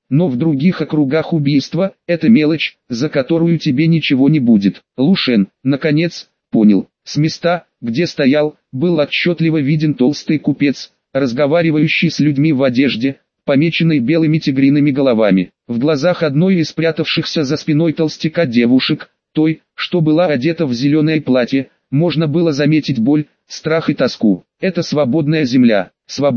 но в других округах убийство – это мелочь, за которую тебе ничего не будет. Лушен, наконец, понял. С места, где стоял, был отчетливо виден толстый купец, разговаривающий с людьми в одежде, помеченной белыми тигриными головами. В глазах одной из спрятавшихся за спиной толстяка девушек, той, что была одета в зеленое платье, можно было заметить боль, страх и тоску. Это свободная земля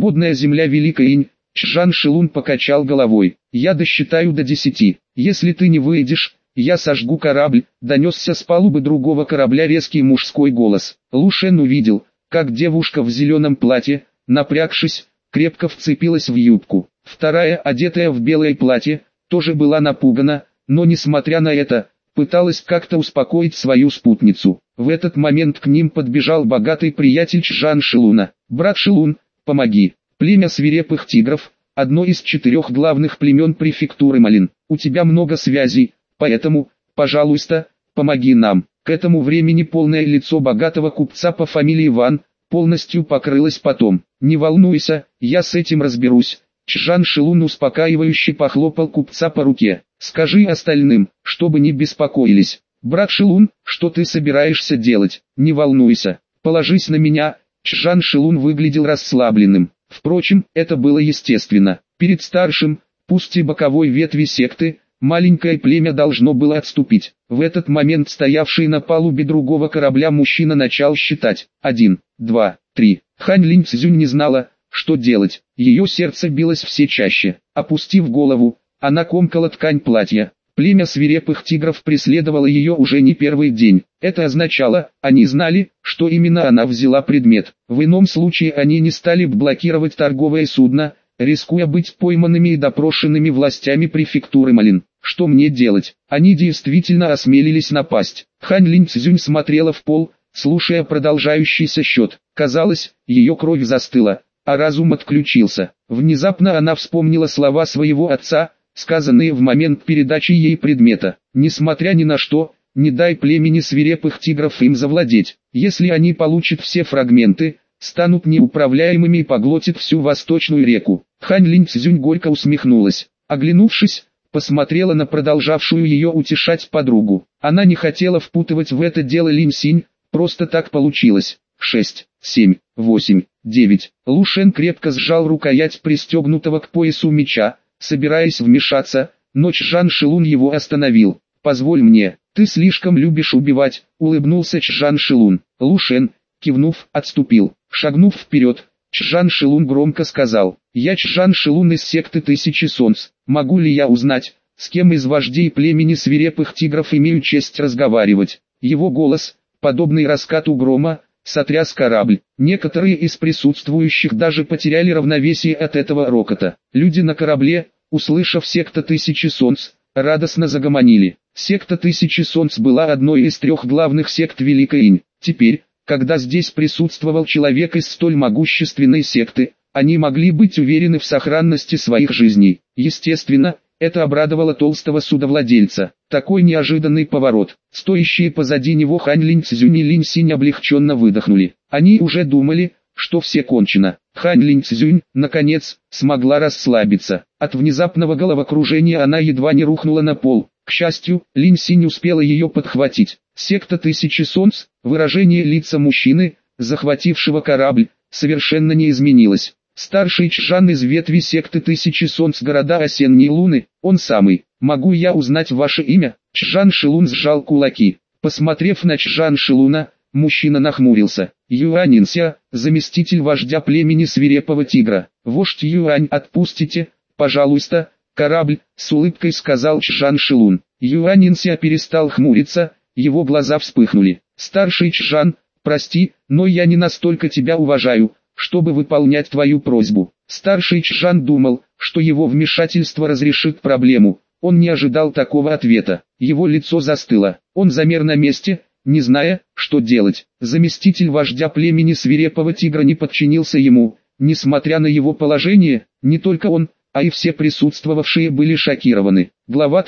Великая Инь. Чжан Шилун покачал головой. Я досчитаю до 10. Если ты не выйдешь, я сожгу корабль, донесся с палубы другого корабля резкий мужской голос. Лушен увидел, как девушка в зеленом платье, напрягшись, крепко вцепилась в юбку. Вторая, одетая в белое платье, тоже была напугана, но несмотря на это, пыталась как-то успокоить свою спутницу. В этот момент к ним подбежал богатый приятель Чжан Шилуна. «Брат Шилун, помоги! Племя свирепых тигров, одно из 4 главных племен префектуры Малин. У тебя много связей, поэтому, пожалуйста, помоги нам». К этому времени полное лицо богатого купца по фамилии Ван полностью покрылось потом. «Не волнуйся, я с этим разберусь». Чжан Шилун успокаивающе похлопал купца по руке. «Скажи остальным, чтобы не беспокоились. Брат Шилун, что ты собираешься делать? Не волнуйся, положись на меня». Чжан Шилун выглядел расслабленным. Впрочем, это было естественно. Перед старшим, пусть и боковой ветви секты, маленькое племя должно было отступить. В этот момент стоявший на палубе другого корабля мужчина начал считать. 1, 2, 3. Хань Линь Цзюнь не знала, что делать. Ее сердце билось все чаще. Опустив голову, она комкала ткань платья. Племя свирепых тигров преследовало ее уже не первый день. Это означало, они знали, что именно она взяла предмет. В ином случае они не стали бы блокировать торговое судно, рискуя быть пойманными и допрошенными властями префектуры Малин. Что мне делать? Они действительно осмелились напасть. Хань Линь Цзюнь смотрела в пол, слушая продолжающийся счет. Казалось, ее кровь застыла, а разум отключился. Внезапно она вспомнила слова своего отца, сказанные в момент передачи ей предмета. Несмотря ни на что, не дай племени свирепых тигров им завладеть. Если они получат все фрагменты, станут неуправляемыми и поглотят всю восточную реку. Хань Линь Цзюнь горько усмехнулась. Оглянувшись, посмотрела на продолжавшую ее утешать подругу. Она не хотела впутывать в это дело Линь Синь, просто так получилось. 6, 7, 8, 9. Лушен крепко сжал рукоять пристегнутого к поясу меча, собираясь вмешаться, но Чжан Шилун его остановил. «Позволь мне, ты слишком любишь убивать», — улыбнулся Чжан Шилун. Лушен, кивнув, отступил. Шагнув вперед, Чжан Шилун громко сказал: «Я Чжан Шилун из секты Тысячи Солнц. Могу ли я узнать, с кем из вождей племени свирепых тигров имею честь разговаривать?» Его голос, подобный раскату грома, сотряс корабль. Некоторые из присутствующих даже потеряли равновесие от этого рокота. Люди на корабле, услышав секта Тысячи Солнц, радостно загомонили. Секта Тысячи Солнц была одной из 3 главных сект Великой Инь. Теперь, когда здесь присутствовал человек из столь могущественной секты, они могли быть уверены в сохранности своих жизней. Естественно, это обрадовало толстого судовладельца. Такой неожиданный поворот. Стоящие позади него Хань Линь Цзюнь и Линь Синь облегченно выдохнули. Они уже думали, что все кончено. Хань Линь Цзюнь, наконец, смогла расслабиться. От внезапного головокружения она едва не рухнула на пол. К счастью, Линь Синь успела ее подхватить. Секта Тысячи Солнц, выражение лица мужчины, захватившего корабль, совершенно не изменилось. Старший Чжан из ветви секты Тысячи Солнц города Осенние Луны, он самый. «Могу я узнать ваше имя?» Чжан Шилун сжал кулаки. Посмотрев на Чжан Шилуна, мужчина нахмурился. «Юанинся, заместитель вождя племени свирепого тигра. Вождь Юань, отпустите, пожалуйста, корабль», с улыбкой сказал Чжан Шилун. Юанинся перестал хмуриться, его глаза вспыхнули. «Старший Чжан, прости, но я не настолько тебя уважаю, чтобы выполнять твою просьбу». Старший Чжан думал, что его вмешательство разрешит проблему. Он не ожидал такого ответа. Его лицо застыло. Он замер на месте, не зная, что делать. Заместитель вождя племени свирепого тигра не подчинился ему. Несмотря на его положение, не только он, а и все присутствовавшие были шокированы. Глава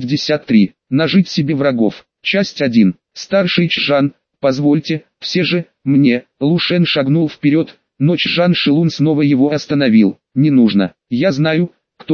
353. Нажить себе врагов. Часть 1. Старший Чжан, позвольте, все же, мне. Лушен шагнул вперед, но Чжан Шилун снова его остановил. «Не нужно, я знаю, кто он».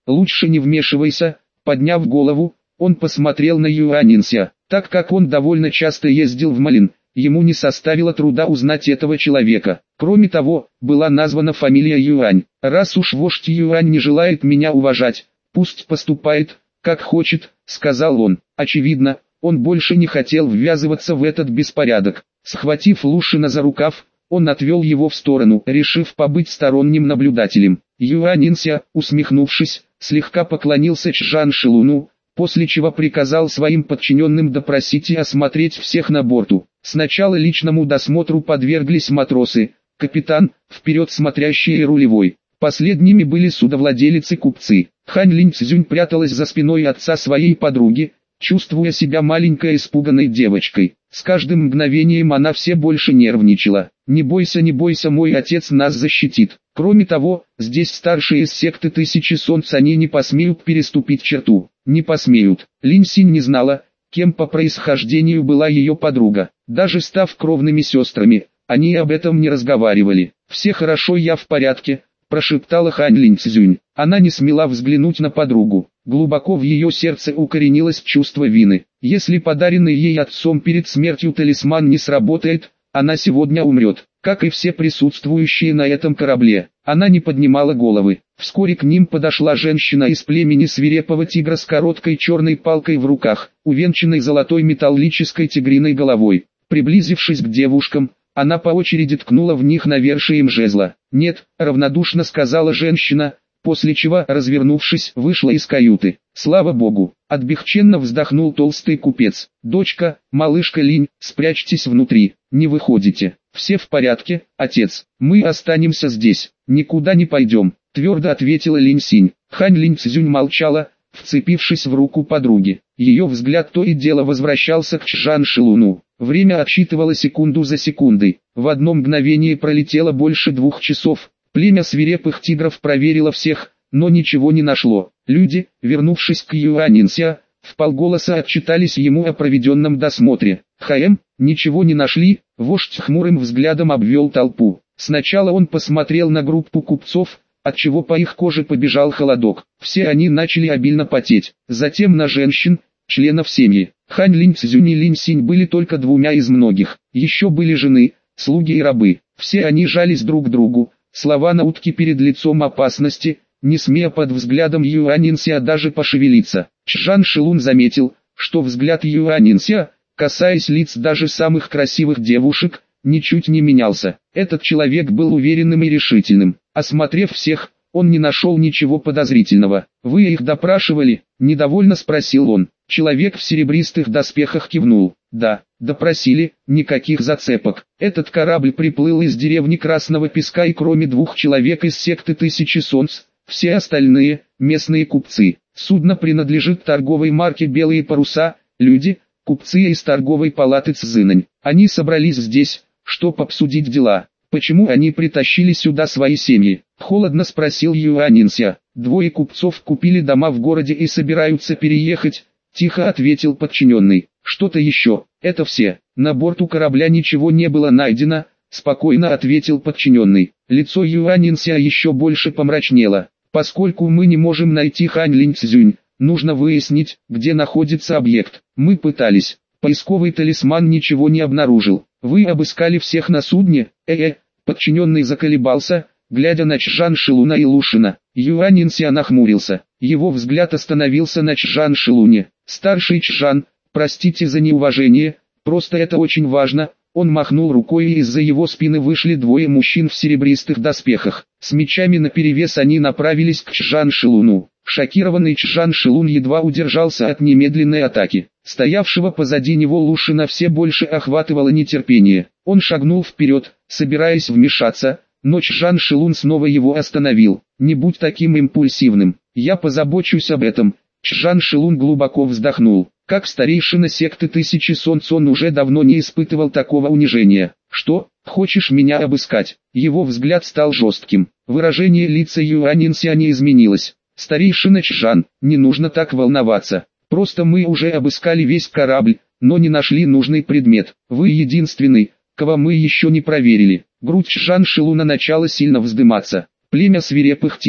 лучше не вмешивайся. Подняв голову, он посмотрел на Юанинся. Так как он довольно часто ездил в Малин, ему не составило труда узнать этого человека. Кроме того, была названа фамилия Юань. Раз уж вождь Юань не желает меня уважать, пусть поступает, как хочет, сказал он. Очевидно, он больше не хотел ввязываться в этот беспорядок. Схватив Лушина за рукав, он отвел его в сторону, решив побыть сторонним наблюдателем. Юанинся, усмехнувшись, слегка поклонился Чжан Шилуну, после чего приказал своим подчиненным допросить и осмотреть всех на борту. Сначала личному досмотру подверглись матросы, капитан, вперед смотрящий и рулевой. Последними были судовладелец и купцы. Хань Линьцзюнь пряталась за спиной отца своей подруги, чувствуя себя маленькой испуганной девочкой. С каждым мгновением она все больше нервничала. Не бойся, мой отец нас защитит. Кроме того, здесь старшие из секты Тысячи Солнц, они не посмеют переступить черту. Не посмеют. Линь Синь не знала, кем по происхождению была ее подруга. Даже став кровными сестрами, они об этом не разговаривали. «Все хорошо, я в порядке», – прошептала Хань Линьцзюнь. Она не смела взглянуть на подругу. Глубоко в ее сердце укоренилось чувство вины. Если подаренный ей отцом перед смертью талисман не сработает, она сегодня умрет, как и все присутствующие на этом корабле. Она не поднимала головы. Вскоре к ним подошла женщина из племени свирепого тигра с короткой черной палкой в руках, увенчанной золотой металлической тигриной головой. Приблизившись к девушкам, она по очереди ткнула в них навершием жезла. «Нет», — равнодушно сказала женщина, после чего, развернувшись, вышла из каюты. «Слава Богу!» — отбехченно вздохнул толстый купец. «Дочка, малышка Линь, спрячьтесь внутри, не выходите. Все в порядке, отец, мы останемся здесь, никуда не пойдем», — твердо ответила Линь Синь. Хань Линьцзюнь молчала, вцепившись в руку подруги. Ее взгляд то и дело возвращался к Чжан Шилуну. Время отсчитывало секунду за секундой. В одно мгновение пролетело больше 2 часов. Племя свирепых тигров проверило всех, но ничего не нашло. Люди, вернувшись к Юанинся, вполголоса отчитались ему о проведенном досмотре. Ничего не нашли, вождь хмурым взглядом обвел толпу. Сначала он посмотрел на группу купцов, отчего по их коже побежал холодок. Все они начали обильно потеть. Затем на женщин, членов семьи. Хань Линьцзюнь и Линь Синь были только 2 из многих. Еще были жены, слуги и рабы. Все они жались друг к другу. Слова на утке перед лицом опасности, не смея под взглядом Юанинся даже пошевелиться. Чжан Шилун заметил, что взгляд Юанинся, касаясь лиц даже самых красивых девушек, ничуть не менялся. Этот человек был уверенным и решительным. Осмотрев всех, он не нашел ничего подозрительного. «Вы их допрашивали?» – недовольно спросил он. Человек в серебристых доспехах кивнул. «Да, допросили, никаких зацепок. Этот корабль приплыл из деревни Красного Песка, и кроме 2 человек из секты Тысячи Солнц, все остальные – местные купцы. Судно принадлежит торговой марке «Белые паруса», люди – купцы из торговой палаты Цзинань. Они собрались здесь, чтобы обсудить дела. Почему они притащили сюда свои семьи?» – холодно спросил Юанинся. «2 купцов купили дома в городе и собираются переехать», – тихо ответил подчиненный. «Что-то еще, это все. На борту корабля ничего не было найдено», – спокойно ответил подчиненный. Лицо Юанинся еще больше помрачнело. «Поскольку мы не можем найти Хань Линьцзюнь, нужно выяснить, где находится объект. Мы пытались. Поисковый талисман ничего не обнаружил. Вы обыскали всех на судне?» Подчиненный заколебался, глядя на Чжан Шилуна и Лушина. Юанинся нахмурился. Его взгляд остановился на Чжан Шилуне. «Старший Чжан, простите за неуважение, просто это очень важно». Он махнул рукой, и из-за его спины вышли 2 мужчин в серебристых доспехах. С мечами наперевес они направились к Чжан Шилуну. Шокированный Чжан Шилун едва удержался от немедленной атаки. Стоявшего позади него Лушина все больше охватывало нетерпение. Он шагнул вперед, собираясь вмешаться, но Чжан Шилун снова его остановил. «Не будь таким импульсивным, я позабочусь об этом». Чжан Шилун глубоко вздохнул. Как старейшина секты Тысячи Солнц он уже давно не испытывал такого унижения. «Что, хочешь меня обыскать?» Его взгляд стал жестким. Выражение лица Юанинся не изменилось. «Старейшина Чжан, не нужно так волноваться. Просто мы уже обыскали весь корабль, но не нашли нужный предмет. Вы единственный, кого мы еще не проверили». Грудь Чжан Шилуна начала сильно вздыматься. Племя свирепых тигров.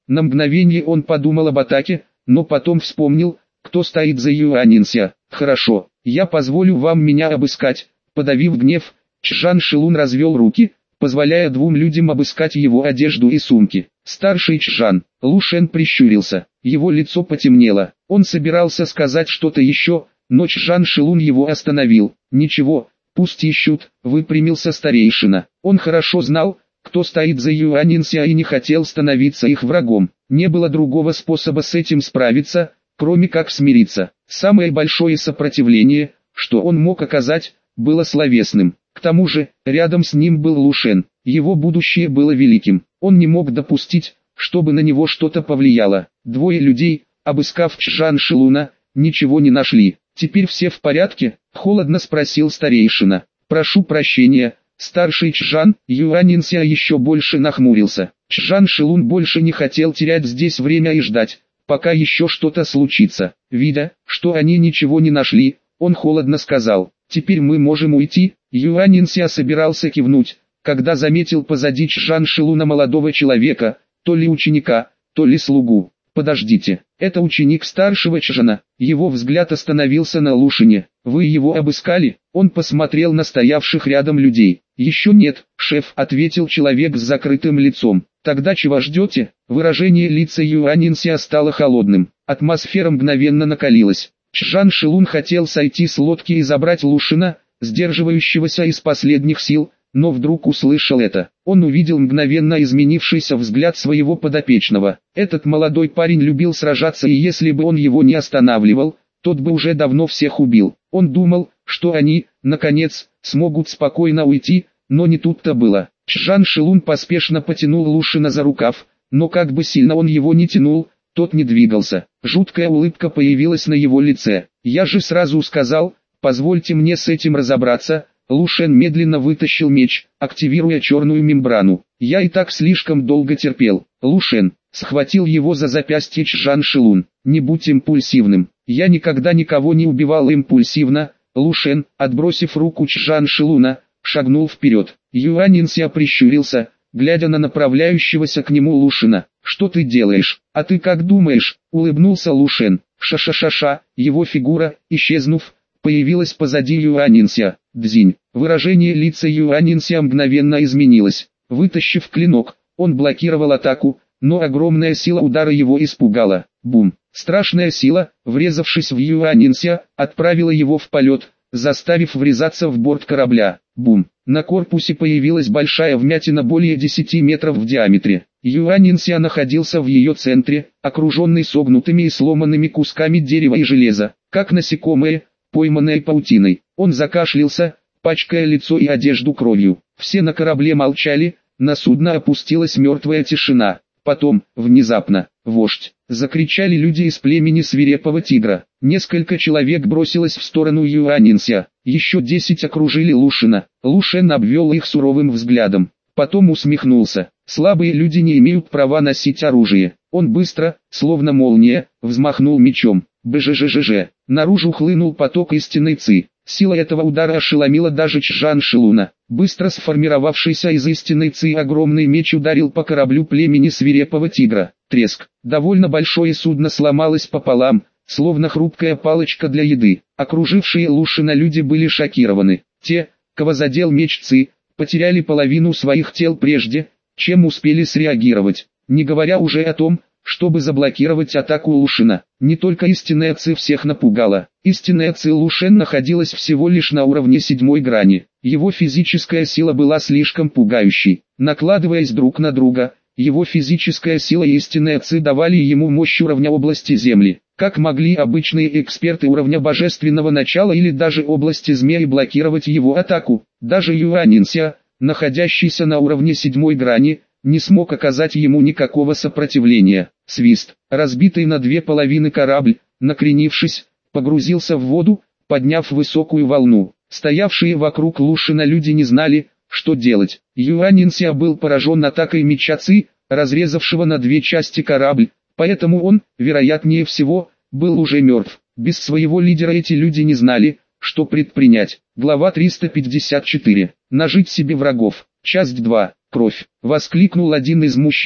На мгновение он подумал об атаке, но потом вспомнил, кто стоит за Юанинся. «Хорошо, я позволю вам меня обыскать». Подавив гнев, Чжан Шилун развел руки, позволяя двум людям обыскать его одежду и сумки. Старший Чжан, Лу Шен прищурился, его лицо потемнело. Он собирался сказать что-то еще, но Чжан Шилун его остановил. «Ничего, пусть ищут», — выпрямился старейшина. Он хорошо знал, кто стоит за Юанинся, и не хотел становиться их врагом. Не было другого способа с этим справиться, кроме как смириться. Самое большое сопротивление, что он мог оказать, было словесным. К тому же, рядом с ним был Лу Шен. Его будущее было великим. Он не мог допустить, чтобы на него что-то повлияло. Двое людей, обыскав Чжан Шилуна, ничего не нашли. «Теперь все в порядке?» — холодно спросил старейшина. «Прошу прощения, старший Чжан». Юанинся еще больше нахмурился. Чжан Шилун больше не хотел терять здесь время и ждать, пока еще что-то случится. Видя, что они ничего не нашли, он холодно сказал: «Теперь мы можем уйти». Юанинся собирался кивнуть, когда заметил позади Чжан Шилуна молодого человека, то ли ученика, то ли слугу. «Подождите, это ученик старшего Чжана». Его взгляд остановился на Лушине. «Вы его обыскали?» Он посмотрел на стоявших рядом людей. «Еще нет, шеф», — ответил человек с закрытым лицом. «Тогда чего ждете?» Выражение лица Юанинся стало холодным. Атмосфера мгновенно накалилась. Чжан Шилун хотел сойти с лодки и забрать Лушина, сдерживающегося из последних сил, но вдруг услышал это. Он увидел мгновенно изменившийся взгляд своего подопечного. Этот молодой парень любил сражаться, и если бы он его не останавливал, тот бы уже давно всех убил. Он думал, что они, наконец, смогут спокойно уйти, но не тут-то было. Чжан Шилун поспешно потянул Лушина за рукав, но как бы сильно он его не тянул, тот не двигался. Жуткая улыбка появилась на его лице. «Я же сразу сказал, позвольте мне с этим разобраться». Лу Шен медленно вытащил меч, активируя черную мембрану. «Я и так слишком долго терпел». Лу Шен схватил его за запястье Чжан Шилун. «Не будь импульсивным. Я никогда никого не убивал импульсивно». Лу Шен, отбросив руку Чжан Шилуна, шагнул вперед. Юанинся прищурился, глядя на направляющегося к нему Лушина. «Что ты делаешь? А ты как думаешь?» — улыбнулся Лу Шен. Ша-ша-ша-ша, его фигура, исчезнув, появилась позади Юанинся. Дзинь. Выражение лица Юанинся мгновенно изменилось. Вытащив клинок, он блокировал атаку, но огромная сила удара его испугала. Бум. Страшная сила, врезавшись в Юанинся, отправила его в полет, заставив врезаться в борт корабля. Бум. На корпусе появилась большая вмятина более 10 метров в диаметре. Юанинся находился в ее центре, окруженный согнутыми и сломанными кусками дерева и железа, как насекомое, пойманное паутиной. Он закашлялся, пачкая лицо и одежду кровью. Все на корабле молчали, на судно опустилась мертвая тишина. Потом, внезапно, «Вождь!» — закричали люди из племени свирепого тигра. Несколько человек бросилось в сторону Юанинся, еще 10 окружили Лушина. Лу Шен обвел их суровым взглядом, потом усмехнулся. «Слабые люди не имеют права носить оружие». Он быстро, словно молния, взмахнул мечом. Бжжжж. Наружу хлынул поток истинной ци. Сила этого удара ошеломила даже Чжан Шилуна. Быстро сформировавшийся из истинной ци огромный меч ударил по кораблю племени свирепого тигра. Треск. Довольно большое судно сломалось пополам, словно хрупкая палочка для еды. Окружившие Лушина люди были шокированы. Те, кого задел меч ци, потеряли половину своих тел прежде, чем успели среагировать. Не говоря уже о том, чтобы заблокировать атаку Лушина. Не только истинная ци всех напугала. Истинная ци Лушен находилась всего лишь на уровне 7 грани. Его физическая сила была слишком пугающей. Накладываясь друг на друга, его физическая сила и истинная ци давали ему мощь уровня области Земли. Как могли обычные эксперты уровня божественного начала или даже области змеи блокировать его атаку? Даже Юанинся, находящийся на уровне 7 грани, не смог оказать ему никакого сопротивления. Свист. Разбитый на две половины корабль, накренившись, погрузился в воду, подняв высокую волну. Стоявшие вокруг Лушина люди не знали, что делать. Юанинся был поражен атакой меча ци, разрезавшего на две части корабль, поэтому он, вероятнее всего, был уже мертв. Без своего лидера эти люди не знали, что предпринять. Глава 354. Нажить себе врагов. Часть 2. Кровь. Воскликнул один из мужчин,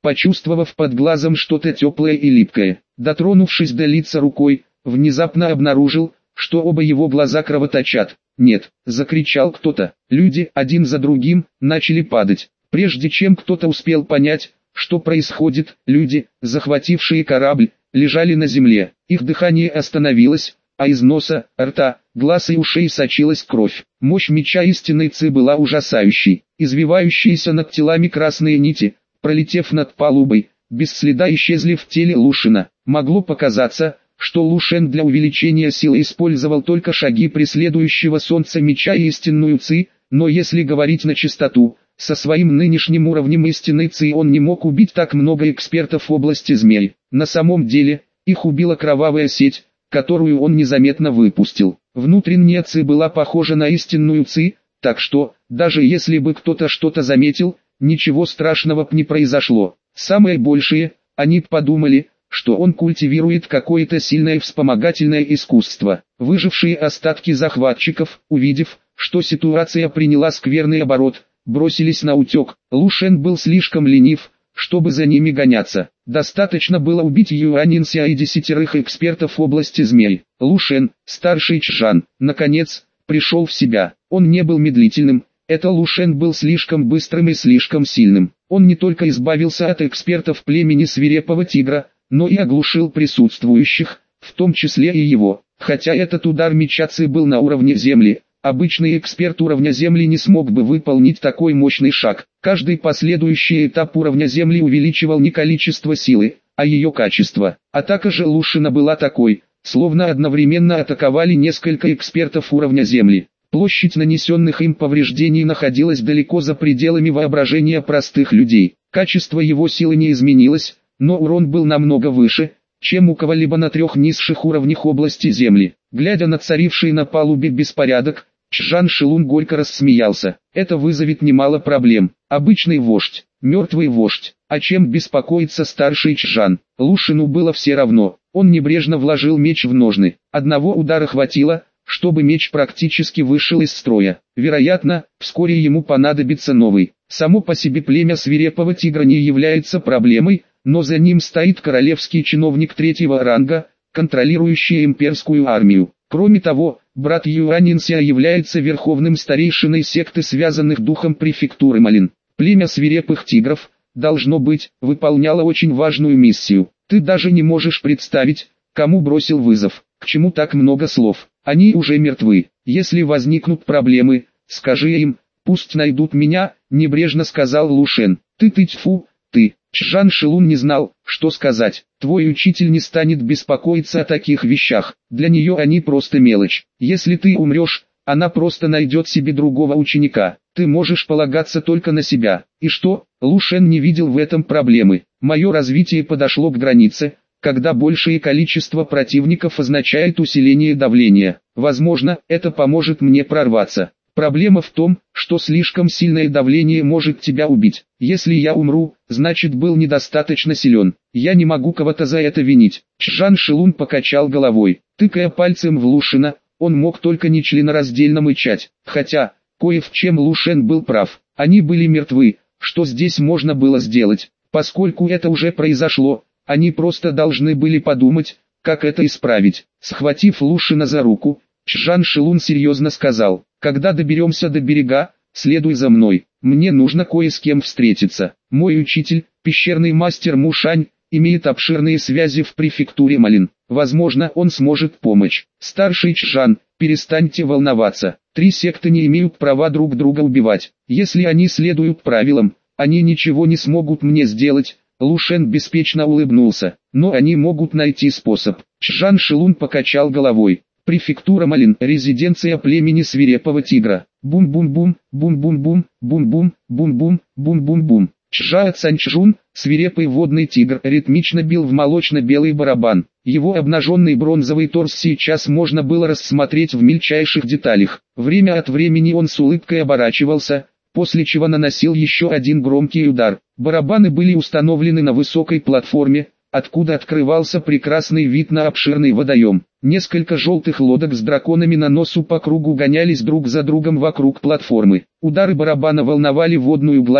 почувствовав под глазом что-то теплое и липкое. Дотронувшись до лица рукой, внезапно обнаружил, что оба его глаза кровоточат. «Нет!» – закричал кто-то. Люди, один за другим, начали падать. Прежде чем кто-то успел понять, что происходит, люди, захватившие корабль, лежали на земле. Их дыхание остановилось, а из носа, рта, глаз и ушей сочилась кровь. Мощь меча истинной Ци была ужасающей. Извивающиеся над телами красные нити, пролетев над палубой, без следа исчезли в теле Лушена. Могло показаться, что Лушен для увеличения силы использовал только шаги преследующего солнца меча и истинную Ци, но если говорить на чистоту, со своим нынешним уровнем истинной Ци он не мог убить так много экспертов в области змей. На самом деле, их убила кровавая сеть, которую он незаметно выпустил. Внутренняя Ци была похожа на истинную Ци, так что, даже если бы кто-то что-то заметил, ничего страшного б не произошло. Самое большее, они подумали, что он культивирует какое-то сильное вспомогательное искусство. Выжившие остатки захватчиков, увидев, что ситуация приняла скверный оборот, бросились на утек. Лушен был слишком ленив, чтобы за ними гоняться. Достаточно было убить Юанинся и 10 экспертов в области змей. Лушен, старший Чжан, наконец, пришел в себя. Он не был медлительным, это Лушен был слишком быстрым и слишком сильным. Он не только избавился от экспертов племени свирепого тигра, но и оглушил присутствующих, в том числе и его. Хотя этот удар меча Ци был на уровне земли, обычный эксперт уровня земли не смог бы выполнить такой мощный шаг. Каждый последующий этап уровня земли увеличивал не количество силы, а ее качество. Атака же Лушена была такой, словно одновременно атаковали несколько экспертов уровня земли. Площадь нанесенных им повреждений находилась далеко за пределами воображения простых людей. Качество его силы не изменилось, но урон был намного выше, чем у кого-либо на 3 низших уровнях области земли. Глядя на царивший на палубе беспорядок, Чжан Шилун горько рассмеялся. Это вызовет немало проблем. Обычный вождь, мертвый вождь. О чем беспокоится старший Чжан? Лушину было все равно. Он небрежно вложил меч в ножны. Одного удара хватило, чтобы меч практически вышел из строя. Вероятно, вскоре ему понадобится новый. Само по себе племя свирепого тигра не является проблемой, но за ним стоит королевский чиновник 3-го ранга, контролирующий имперскую армию. Кроме того, брат Юанинся является верховным старейшиной секты связанных духом префектуры Малин. Племя свирепых тигров, должно быть, выполняло очень важную миссию. Ты даже не можешь представить, кому бросил вызов, к чему так много слов. Они уже мертвы. Если возникнут проблемы, скажи им, пусть найдут меня, небрежно сказал Лушен. Ты тьфу, ты. Чжан Шилун не знал, что сказать. Твой учитель не станет беспокоиться о таких вещах. Для нее они просто мелочь. Если ты умрешь, она просто найдет себе другого ученика. Ты можешь полагаться только на себя. И что? Лушен не видел в этом проблемы. Мое развитие подошло к границе, когда большее количество противников означает усиление давления. Возможно, это поможет мне прорваться. Проблема в том, что слишком сильное давление может тебя убить. Если я умру, значит был недостаточно силен. Я не могу кого-то за это винить. Чжан Шилун покачал головой. Тыкая пальцем в Лушена, он мог только нечленораздельно мычать. Хотя, кое в чем Лушен был прав. Они были мертвы. Что здесь можно было сделать? Поскольку это уже произошло, они просто должны были подумать, как это исправить. Схватив Лушена за руку, Чжан Шилун серьезно сказал: «Когда доберемся до берега, следуй за мной. Мне нужно кое с кем встретиться. Мой учитель, пещерный мастер Мушань, имеет обширные связи в префектуре Малин. Возможно, он сможет помочь. Старший Чжан, перестаньте волноваться. 3 секты не имеют права друг друга убивать. Если они следуют правилам, они ничего не смогут мне сделать». Лушен беспечно улыбнулся. «Но они могут найти способ». Чжан Шилун покачал головой. Префектура Малин, резиденция племени свирепого тигра. Бум-бум-бум, бум-бум-бум, бум-бум, бум-бум, бум-бум-бум. Чжа Цанчжун, свирепый водный тигр, ритмично бил в молочно-белый барабан. Его обнаженный бронзовый торс сейчас можно было рассмотреть в мельчайших деталях. Время от времени он с улыбкой оборачивался, после чего наносил еще один громкий удар. Барабаны были установлены на высокой платформе, откуда открывался прекрасный вид на обширный водоем. Несколько желтых лодок с драконами на носу по кругу гонялись друг за другом вокруг платформы. Удары барабана волновали водную гладь,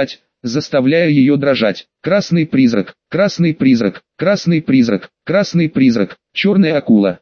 заставляя ее дрожать. Красный призрак, красный призрак, красный призрак, красный призрак, черная акула,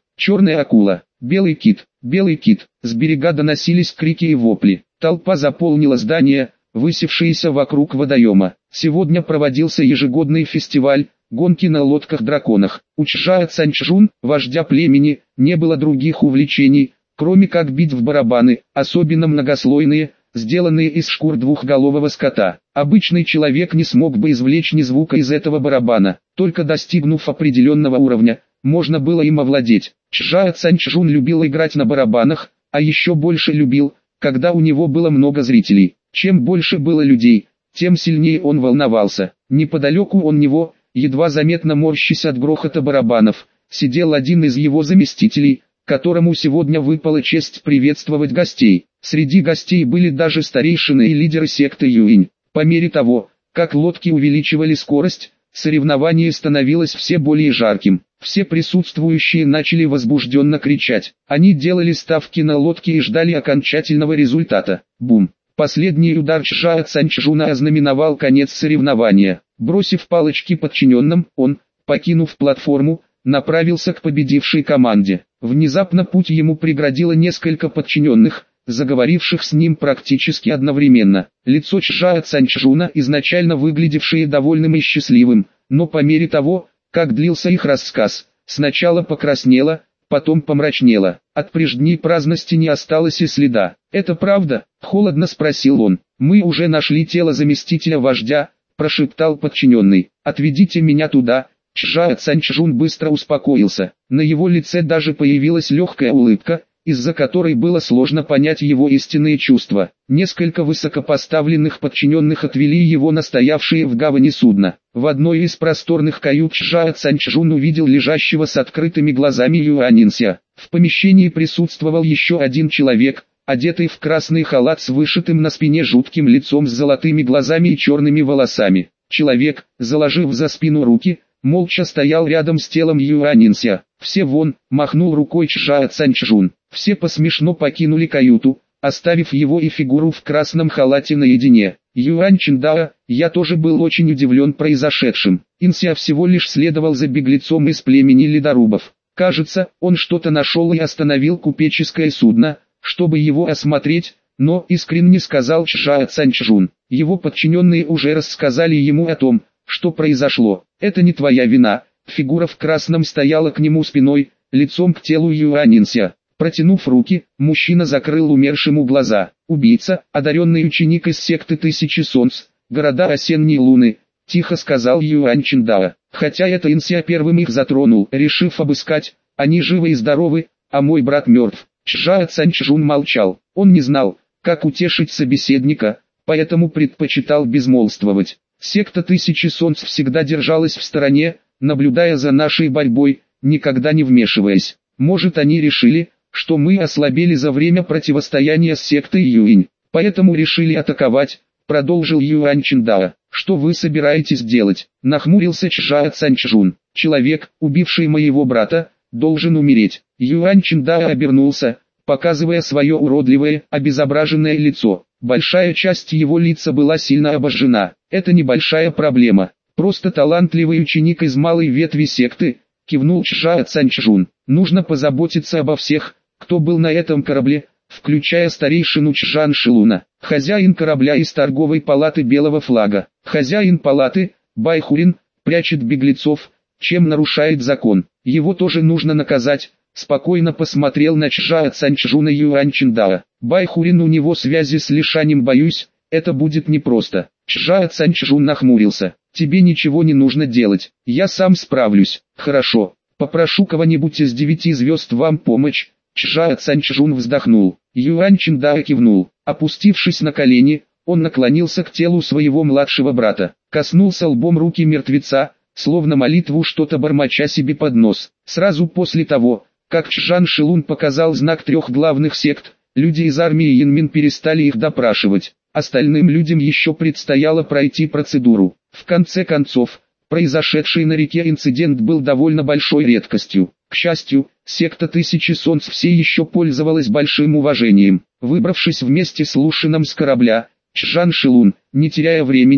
белый кит, белый кит. С берега доносились крики и вопли. Толпа заполнила здание, высевшиеся вокруг водоема. Сегодня проводился ежегодный фестиваль, гонки на лодках-драконах. У Чжао Цанчжун, вождя племени, не было других увлечений, кроме как бить в барабаны, особенно многослойные, сделанные из шкур двухголового скота. Обычный человек не смог бы извлечь ни звука из этого барабана, только достигнув определенного уровня, можно было им овладеть. Чжао Цанчжун любил играть на барабанах, а еще больше любил, когда у него было много зрителей. Чем больше было людей, тем сильнее он волновался. Неподалеку от него, едва заметно морщась от грохота барабанов, сидел один из его заместителей, которому сегодня выпала честь приветствовать гостей. Среди гостей были даже старейшины и лидеры секты Юинь. По мере того, как лодки увеличивали скорость, соревнование становилось все более жарким. Все присутствующие начали возбужденно кричать. Они делали ставки на лодки и ждали окончательного результата. Бум! Последний удар Чжао Цанчжуна ознаменовал конец соревнования. Бросив палочки подчиненным, он, покинув платформу, направился к победившей команде. Внезапно путь ему преградило несколько подчиненных, заговоривших с ним практически одновременно. Лицо Чжао Цанчжуна, изначально выглядевшее довольным и счастливым, но по мере того, как длился их рассказ, сначала покраснело, потом помрачнело. От прежней праздности не осталось и следа. «Это правда?» – холодно спросил он. «Мы уже нашли тело заместителя вождя», – прошептал подчиненный. «Отведите меня туда». Чжао Цанчжун быстро успокоился. На его лице даже появилась легкая улыбка, из-за которой было сложно понять его истинные чувства. Несколько высокопоставленных подчиненных отвели его на стоявшее в гавани судно. В одной из просторных кают Чжао Цанчжун увидел лежащего с открытыми глазами Юань Инся. В помещении присутствовал еще один человек, одетый в красный халат с вышитым на спине жутким лицом с золотыми глазами и черными волосами. Человек, заложив за спину руки, молча стоял рядом с телом Юань Инся. «Все вон!» – махнул рукой Чжао Цанчжун. Все посмешно покинули каюту, оставив его и фигуру в красном халате наедине. Юань Чиндао, я тоже был очень удивлен произошедшим. Инся всего лишь следовал за беглецом из племени ледорубов. Кажется, он что-то нашел и остановил купеческое судно, чтобы его осмотреть, но искренне сказал Чжао Цанчжун. Его подчиненные уже рассказали ему о том, что произошло. «Это не твоя вина». Фигура в красном стояла к нему спиной, лицом к телу Юань Инся. Протянув руки, мужчина закрыл умершему глаза. «Убийца, одаренный ученик из секты Тысячи Солнц, города Осенней Луны», — тихо сказал Юань Чиндао. «Хотя это Инся первым их затронул, решив обыскать, они живы и здоровы, а мой брат мертв». Чжао Цанчжун молчал. Он не знал, как утешить собеседника, поэтому предпочитал безмолвствовать. Секта Тысячи Солнц всегда держалась в стороне, наблюдая за нашей борьбой, никогда не вмешиваясь. Может, они решили, что мы ослабели за время противостояния с сектой Юинь, поэтому решили атаковать, продолжил Юань Чиндао. «Что вы собираетесь делать?» – нахмурился Чжао Цанчжун. «Человек, убивший моего брата, должен умереть». Юань Чиндао обернулся, показывая свое уродливое, обезображенное лицо. Большая часть его лица была сильно обожжена. «Это небольшая проблема. Просто талантливый ученик из малой ветви секты», — кивнул Чжао Цанчжун. «Нужно позаботиться обо всех, кто был на этом корабле, включая старейшину Чжан Шилуна, хозяин корабля из торговой палаты Белого флага. Хозяин палаты, Байхурин, прячет беглецов, чем нарушает закон. Его тоже нужно наказать». Спокойно посмотрел на Чжао Цанчжуна Юань Чиндао. «Байхурин, у него связи с Лишанем, боюсь, это будет непросто». Чжао Цанчжун нахмурился. «Тебе ничего не нужно делать, я сам справлюсь». «Хорошо, попрошу кого-нибудь из 9 звезд вам помочь». Чжао Цанчжун вздохнул. Юань Чиндао кивнул. Опустившись на колени, он наклонился к телу своего младшего брата, коснулся лбом руки мертвеца, словно молитву что-то бормоча себе под нос. Сразу после того, как Чжан Шилун показал знак 3 главных сект, люди из армии Янмин перестали их допрашивать. Остальным людям еще предстояло пройти процедуру. В конце концов, произошедший на реке инцидент был довольно большой редкостью. К счастью, секта Тысячи Солнц все еще пользовалась большим уважением. Выбравшись вместе с Лушином с корабля, Чжан Шилун, не теряя времени,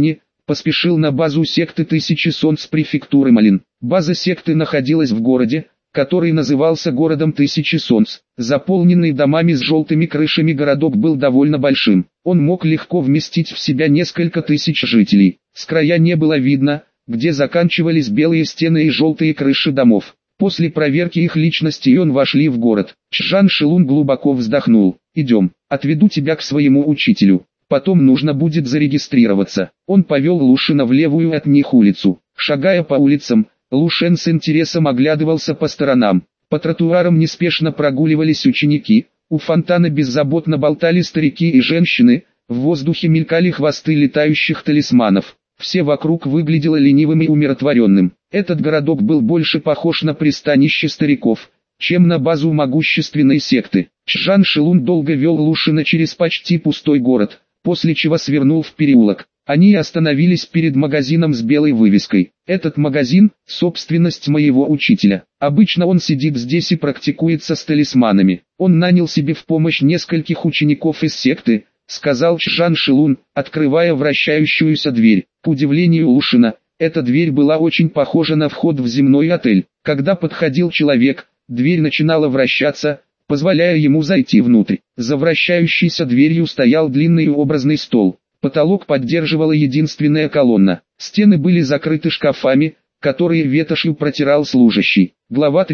поспешил на базу секты Тысячи Солнц префектуры Малин. База секты находилась в городе, который назывался городом Тысячи Солнц. Заполненный домами с желтыми крышами городок был довольно большим. Он мог легко вместить в себя несколько тысяч жителей. С края не было видно, где заканчивались белые стены и желтые крыши домов. После проверки их личности он вошли в город. Чжан Шилун глубоко вздохнул. «Идем, отведу тебя к своему учителю. Потом нужно будет зарегистрироваться». Он повел Лушена в левую от них улицу. Шагая по улицам, Лушен с интересом оглядывался по сторонам. По тротуарам неспешно прогуливались ученики, у фонтана беззаботно болтали старики и женщины, в воздухе мелькали хвосты летающих талисманов. Все вокруг выглядело ленивым и умиротворенным. Этот городок был больше похож на пристанище стариков, чем на базу могущественной секты. Чжан Шилун долго вел Лушена через почти пустой город, после чего свернул в переулок. Они остановились перед магазином с белой вывеской. «Этот магазин – собственность моего учителя. Обычно он сидит здесь и практикуется с талисманами. Он нанял себе в помощь нескольких учеников из секты», – сказал Чжан Шилун, открывая вращающуюся дверь. К удивлению Лушена, эта дверь была очень похожа на вход в земной отель. Когда подходил человек, дверь начинала вращаться, позволяя ему зайти внутрь. За вращающейся дверью стоял длинный образный стол. Потолок поддерживала единственная колонна. Стены были закрыты шкафами, которые ветошью протирал служащий. Глава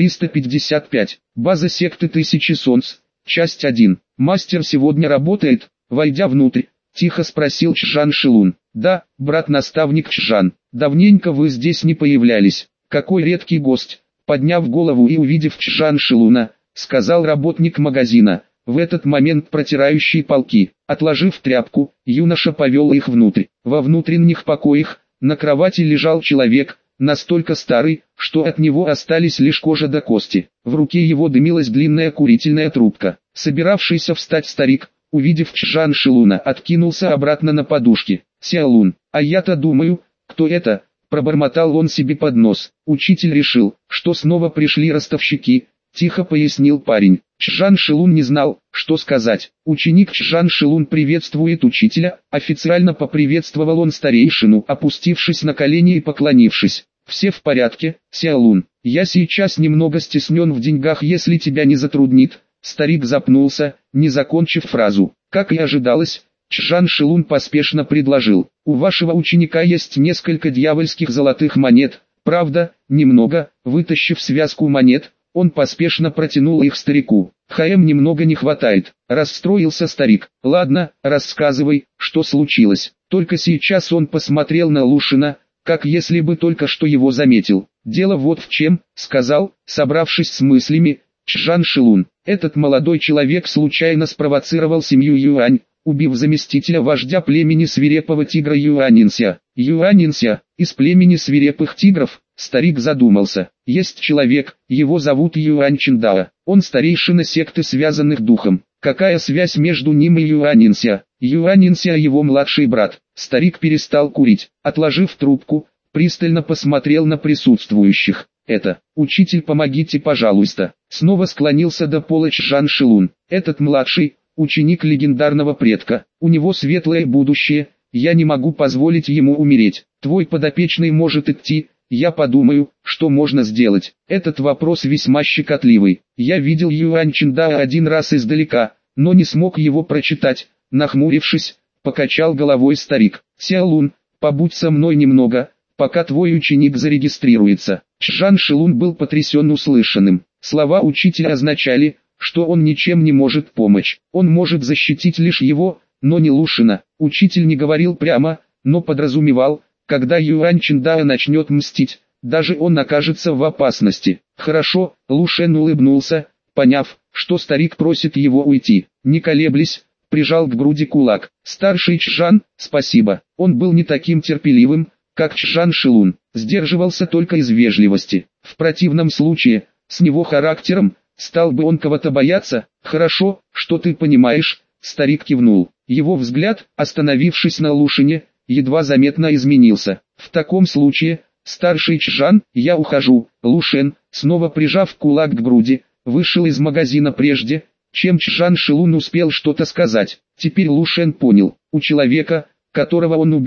355. База секты Тысячи Солнц. Часть 1. «Мастер сегодня работает?» Войдя внутрь, тихо спросил Чжан Шилун. «Да, брат-наставник Чжан. Давненько вы здесь не появлялись. Какой редкий гость!» Подняв голову и увидев Чжан Шилуна, сказал работник магазина, в этот момент протирающий полки. Отложив тряпку, юноша повел их внутрь. Во внутренних покоях, на кровати лежал человек, настолько старый, что от него остались лишь кожа до кости. В руке его дымилась длинная курительная трубка. Собиравшийся встать старик, увидев Чжан Шилуна, откинулся обратно на подушки. «Сяолун, а я-то думаю, кто это?» Пробормотал он себе под нос. Учитель решил, что снова пришли ростовщики, тихо пояснил парень. Чжан Шилун не знал, что сказать. Ученик Чжан Шилун приветствует учителя, официально поприветствовал он старейшину, опустившись на колени и поклонившись. «Все в порядке, Сяолун. Я сейчас немного стеснен в деньгах, если тебя не затруднит». Старик запнулся, не закончив фразу. Как и ожидалось, Чжан Шилун поспешно предложил: «У вашего ученика есть несколько дьявольских золотых монет, правда, немного». Вытащив связку монет, он поспешно протянул их старику. «ХМ немного не хватает», — расстроился старик. «Ладно, рассказывай, что случилось». Только сейчас он посмотрел на Лушена, как если бы только что его заметил. «Дело вот в чем», — сказал, собравшись с мыслями, Чжан Шилун. «Этот молодой человек случайно спровоцировал семью Юань, убив заместителя вождя племени свирепого тигра Юанинся». «Юанинся, из племени свирепых тигров?» Старик задумался. «Есть человек, его зовут Юань Чиндао. Он старейшина секты связанных духом. Какая связь между ним и Юанинся?» «Юанинся его младший брат». Старик перестал курить. Отложив трубку, пристально посмотрел на присутствующих. «Это, учитель, помогите, пожалуйста». Снова склонился до пола Чжан Шилун. «Этот младший, ученик легендарного предка, у него светлое будущее, я не могу позволить ему умереть. Твой подопечный может идти, я подумаю, что можно сделать». Этот вопрос весьма щекотливый. Я видел Юань Чиндао один раз издалека, но не смог его прочитать. Нахмурившись, покачал головой старик. «Сяолун, побудь со мной немного, пока твой ученик зарегистрируется». Чжан Шилун был потрясен услышанным. Слова учителя означали, что он ничем не может помочь. Он может защитить лишь его, но не Лушена. Учитель не говорил прямо, но подразумевал, когда Юань Чиндао начнет мстить, даже он окажется в опасности. «Хорошо», — Лушен улыбнулся, поняв, что старик просит его уйти. Не колеблясь, прижал к груди кулак. «Старший Чжан, спасибо». Он был не таким терпеливым, как Чжан Шилун, сдерживался только из вежливости. В противном случае, с него характером, стал бы он кого-то бояться. «Хорошо, что ты понимаешь», — старик кивнул. Его взгляд, остановившись на Лушене, едва заметно изменился. «В таком случае, старший Чжан, я ухожу». Лушен, снова прижав кулак к груди, вышел из магазина прежде, чем Чжан Шилун успел что-то сказать. Теперь Лушен понял, у человека, которого он убил,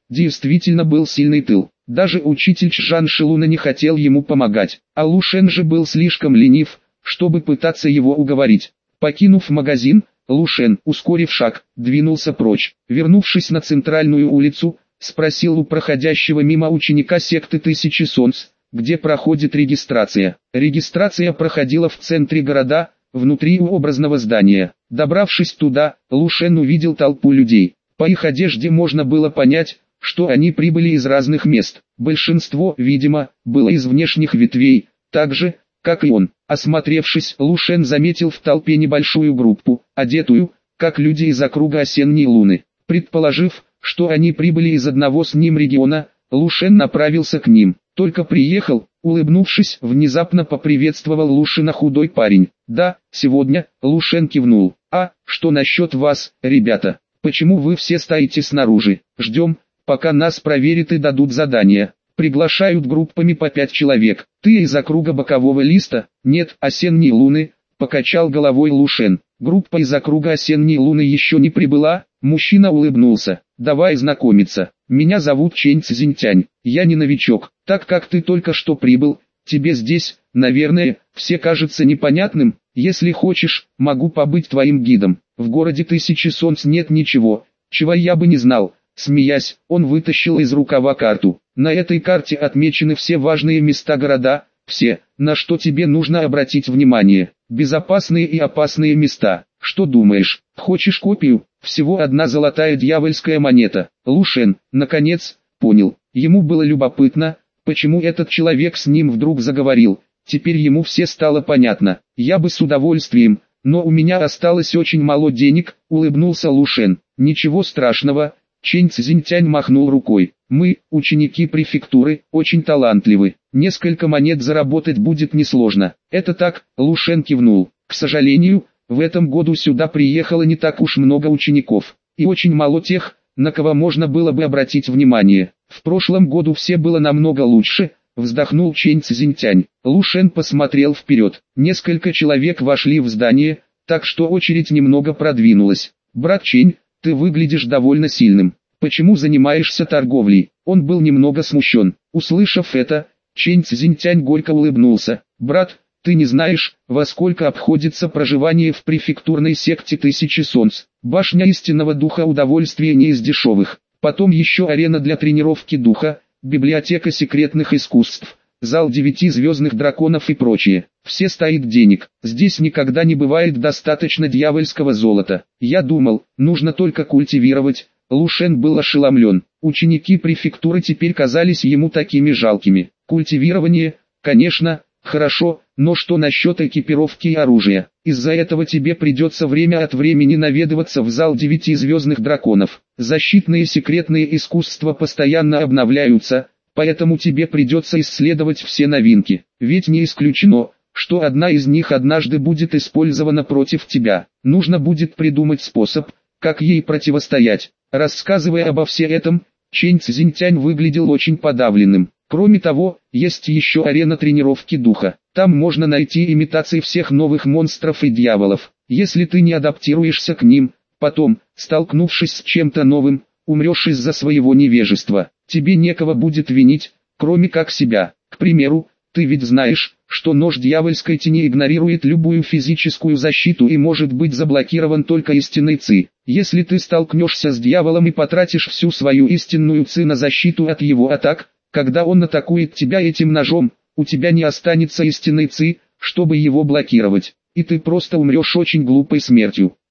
Действительно был сильный тыл. Даже учитель Чжан Шилуна не хотел ему помогать, а Лу Шен же был слишком ленив, чтобы пытаться его уговорить. Покинув магазин, Лу Шен, ускорив шаг, двинулся прочь. Вернувшись на центральную улицу, спросил у проходящего мимо ученика секты Тысячи Солнц, где проходит регистрация. Регистрация проходила в центре города, внутри образного здания. Добравшись туда, Лу Шен увидел толпу людей. По их одежде можно было понять, что они прибыли из разных мест. Большинство, видимо, было из внешних ветвей, так же, как и он. Осмотревшись, Лу Шен заметил в толпе небольшую группу, одетую, как люди из округа осенней луны. Предположив, что они прибыли из одного с ним региона, Лу Шен направился к ним. Только приехал, улыбнувшись, внезапно поприветствовал Лу Шена худой парень. «Да, сегодня», — Лу Шен кивнул. «А, что насчет вас, ребята? Почему вы все стоите снаружи? Ждем, пока нас проверят и дадут задание. Приглашают группами по 5 человек. Ты из округа бокового листа?» «Нет, осенней луны», — покачал головой Лу Шен. «Группа из округа осенней луны еще не прибыла?» Мужчина улыбнулся. «Давай знакомиться. Меня зовут Чэнь Цзиньтянь. Я не новичок. Так как ты только что прибыл, тебе здесь, наверное, все кажется непонятным. Если хочешь, могу побыть твоим гидом. В городе Тысячи Солнц нет ничего, чего я бы не знал». Смеясь, он вытащил из рукава карту. На этой карте отмечены все важные места города, все, на что тебе нужно обратить внимание. Безопасные и опасные места. Что думаешь, хочешь копию? Всего одна золотая дьявольская монета. Лу Шен, наконец, понял. Ему было любопытно, почему этот человек с ним вдруг заговорил. Теперь ему все стало понятно. Я бы с удовольствием, но у меня осталось очень мало денег, улыбнулся Лу Шен. Ничего страшного. Чэнь Цзиньтянь махнул рукой. Мы, ученики префектуры, очень талантливы. Несколько монет заработать будет несложно. Это так, Лу Шен кивнул. К сожалению, в этом году сюда приехало не так уж много учеников. И очень мало тех, на кого можно было бы обратить внимание. В прошлом году все было намного лучше, вздохнул Чэнь Цзиньтянь. Лу Шен посмотрел вперед. Несколько человек вошли в здание, так что очередь немного продвинулась. Брат Чэнь, ты выглядишь довольно сильным. Почему занимаешься торговлей? Он был немного смущен. Услышав это, Чэнь Цзиньтянь горько улыбнулся. Брат, ты не знаешь, во сколько обходится проживание в префектурной секте Тысячи Солнц. Башня истинного духа удовольствия не из дешевых. Потом еще арена для тренировки духа, библиотека секретных искусств, зал 9 звездных драконов и прочее. Все стоит денег. Здесь никогда не бывает достаточно дьявольского золота. Я думал, нужно только культивировать. Лу Шен был ошеломлен. Ученики префектуры теперь казались ему такими жалкими. Культивирование, конечно, хорошо, но что насчет экипировки и оружия? Из-за этого тебе придется время от времени наведываться в зал 9 звездных драконов. Защитные секретные искусства постоянно обновляются, поэтому тебе придется исследовать все новинки. Ведь не исключено, что одна из них однажды будет использована против тебя. Нужно будет придумать способ, как ей противостоять. Рассказывая обо всем этом, Чэнь Цзиньтянь выглядел очень подавленным. Кроме того, есть еще арена тренировки духа. Там можно найти имитации всех новых монстров и дьяволов. Если ты не адаптируешься к ним, потом, столкнувшись с чем-то новым, умрешь из-за своего невежества. Тебе некого будет винить, кроме как себя. К примеру, ты ведь знаешь, что нож дьявольской тени игнорирует любую физическую защиту и может быть заблокирован только истинной ци. Если ты столкнешься с дьяволом и потратишь всю свою истинную ци на защиту от его атак, когда он атакует тебя этим ножом, у тебя не останется истинной ци, чтобы его блокировать, и ты просто умрешь очень глупой смертью.